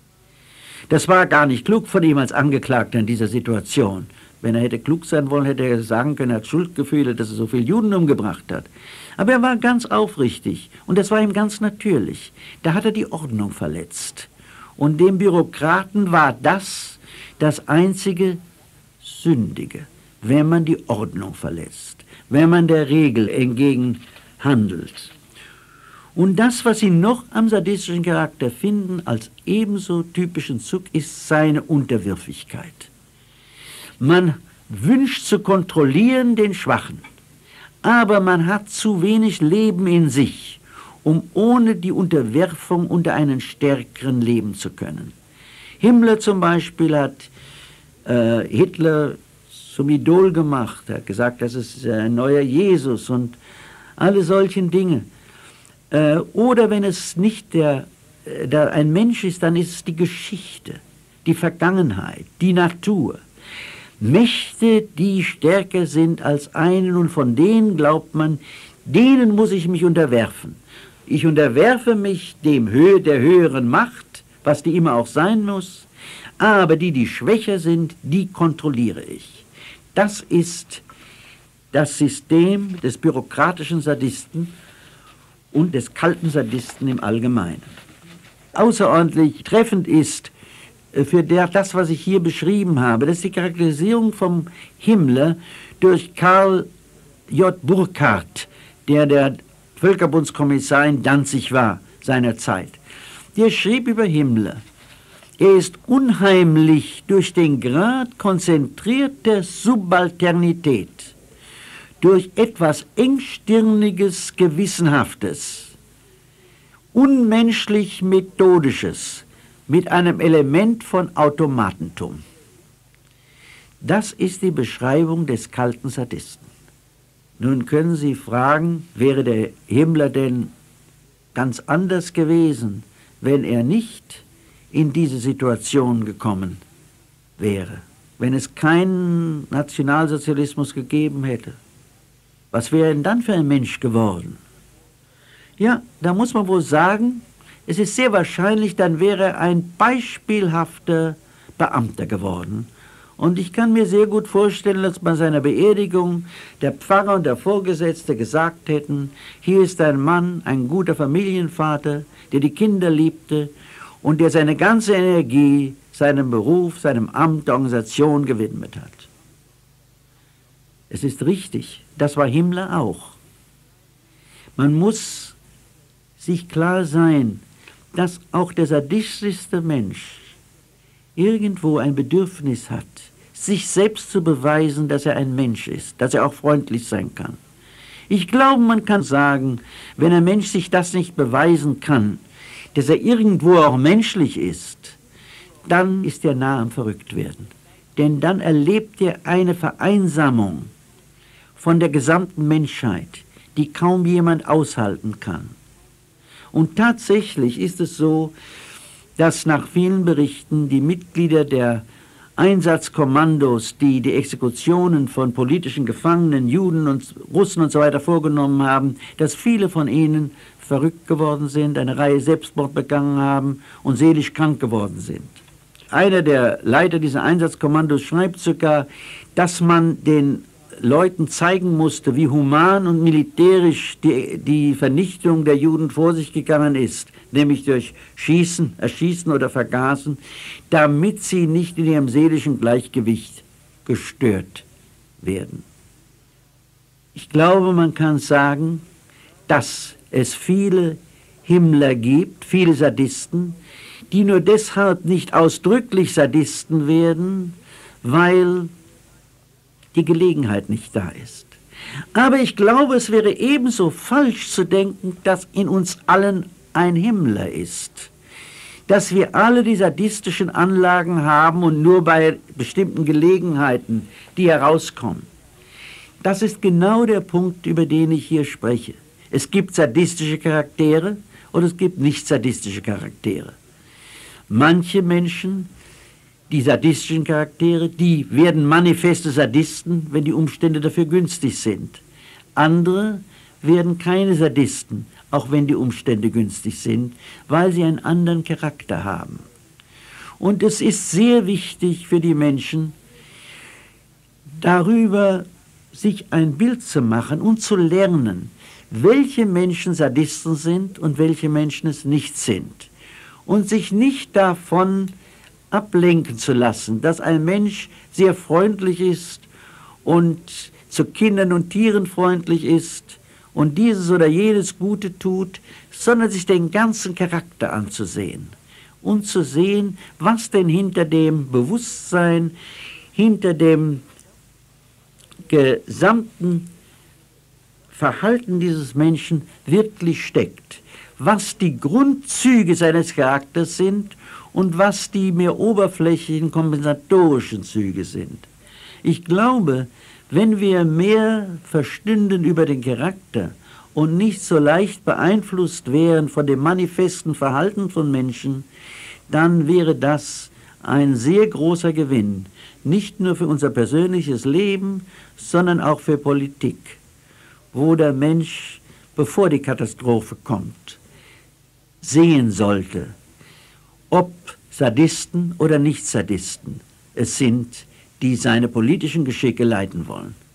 Das war gar nicht klug von ihm als Angeklagter in dieser Situation. Wenn er hätte klug sein wollen, hätte er sagen können, er hat Schuldgefühle, dass er so viele Juden umgebracht hat. Aber er war ganz aufrichtig und das war ihm ganz natürlich. Da hat er die Ordnung verletzt. Und dem Bürokraten war das einzige Sündige, wenn man die Ordnung verletzt, wenn man der Regel entgegen handelt. Und das, was Sie noch am sadistischen Charakter finden, als ebenso typischen Zug, ist seine Unterwürfigkeit. Man wünscht zu kontrollieren den Schwachen, aber man hat zu wenig Leben in sich, um ohne die Unterwerfung unter einen Stärkeren leben zu können. Himmler zum Beispiel hat Hitler zum Idol gemacht, er hat gesagt, das ist ein neuer Jesus und alle solchen Dinge. Oder wenn es nicht ein Mensch ist, dann ist es die Geschichte, die Vergangenheit, die Natur. Mächte, die stärker sind als einen und von denen glaubt man, denen muss ich mich unterwerfen. Ich unterwerfe mich der höheren Macht, was die immer auch sein muss, aber die schwächer sind, die kontrolliere ich. Das ist das System des bürokratischen Sadisten und des kalten Sadisten im Allgemeinen. Außerordentlich treffend ist für das, was ich hier beschrieben habe, das ist die Charakterisierung vom Himmler durch Karl J. Burkhardt, der Völkerbundskommissar in Danzig war seinerzeit. Der schrieb über Himmler, er ist unheimlich durch den Grad konzentrierter Subalternität, durch etwas Engstirniges, Gewissenhaftes, unmenschlich Methodisches, mit einem Element von Automatentum. Das ist die Beschreibung des kalten Sadisten. Nun können Sie fragen, wäre der Himmler denn ganz anders gewesen, wenn er nicht in diese Situation gekommen wäre, wenn es keinen Nationalsozialismus gegeben hätte? Was wäre denn dann für ein Mensch geworden? Ja, da muss man wohl sagen, es ist sehr wahrscheinlich, dann wäre er ein beispielhafter Beamter geworden. Und ich kann mir sehr gut vorstellen, dass bei seiner Beerdigung der Pfarrer und der Vorgesetzte gesagt hätten, hier ist ein Mann, ein guter Familienvater, der die Kinder liebte und der seine ganze Energie seinem Beruf, seinem Amt, der Organisation gewidmet hat. Es ist richtig, das war Himmler auch. Man muss sich klar sein, dass auch der sadistischste Mensch irgendwo ein Bedürfnis hat, sich selbst zu beweisen, dass er ein Mensch ist, dass er auch freundlich sein kann. Ich glaube, man kann sagen, wenn ein Mensch sich das nicht beweisen kann, dass er irgendwo auch menschlich ist, dann ist er nah am Verrücktwerden. Denn dann erlebt er eine Vereinsamung von der gesamten Menschheit, die kaum jemand aushalten kann. Und tatsächlich ist es so, dass nach vielen Berichten die Mitglieder der Einsatzkommandos, die die Exekutionen von politischen Gefangenen, Juden und Russen und so weiter vorgenommen haben, dass viele von ihnen verrückt geworden sind, eine Reihe Selbstmord begangen haben und seelisch krank geworden sind. Einer der Leiter dieser Einsatzkommandos schreibt sogar, dass man den Leuten zeigen musste, wie human und militärisch die Vernichtung der Juden vor sich gegangen ist, nämlich durch Schießen, Erschießen oder Vergasen, damit sie nicht in ihrem seelischen Gleichgewicht gestört werden. Ich glaube, man kann sagen, dass es viele Himmler gibt, viele Sadisten, die nur deshalb nicht ausdrücklich Sadisten werden, weil die Gelegenheit nicht da ist. Aber ich glaube, es wäre ebenso falsch zu denken, dass in uns allen ein Himmler ist, dass wir alle die sadistischen Anlagen haben und nur bei bestimmten Gelegenheiten die herauskommen. Das ist genau der Punkt, über den ich hier spreche. Es gibt sadistische Charaktere und es gibt nicht sadistische Charaktere. Manche Menschen, die sadistischen Charaktere, die werden manifeste Sadisten, wenn die Umstände dafür günstig sind. Andere werden keine Sadisten, auch wenn die Umstände günstig sind, weil sie einen anderen Charakter haben. Und es ist sehr wichtig für die Menschen, darüber sich ein Bild zu machen und zu lernen, welche Menschen Sadisten sind und welche Menschen es nicht sind. Und sich nicht davon ablenken zu lassen, dass ein Mensch sehr freundlich ist und zu Kindern und Tieren freundlich ist und dieses oder jenes Gute tut, sondern sich den ganzen Charakter anzusehen und zu sehen, was denn hinter dem Bewusstsein, hinter dem gesamten Verhalten dieses Menschen wirklich steckt, was die Grundzüge seines Charakters sind und was die mehr oberflächlichen kompensatorischen Züge sind. Ich glaube, wenn wir mehr verstünden über den Charakter und nicht so leicht beeinflusst wären von dem manifesten Verhalten von Menschen, dann wäre das ein sehr großer Gewinn, nicht nur für unser persönliches Leben, sondern auch für Politik, wo der Mensch, bevor die Katastrophe kommt, sehen sollte, ob Sadisten oder Nicht-Sadisten es sind, die seine politischen Geschicke leiten wollen.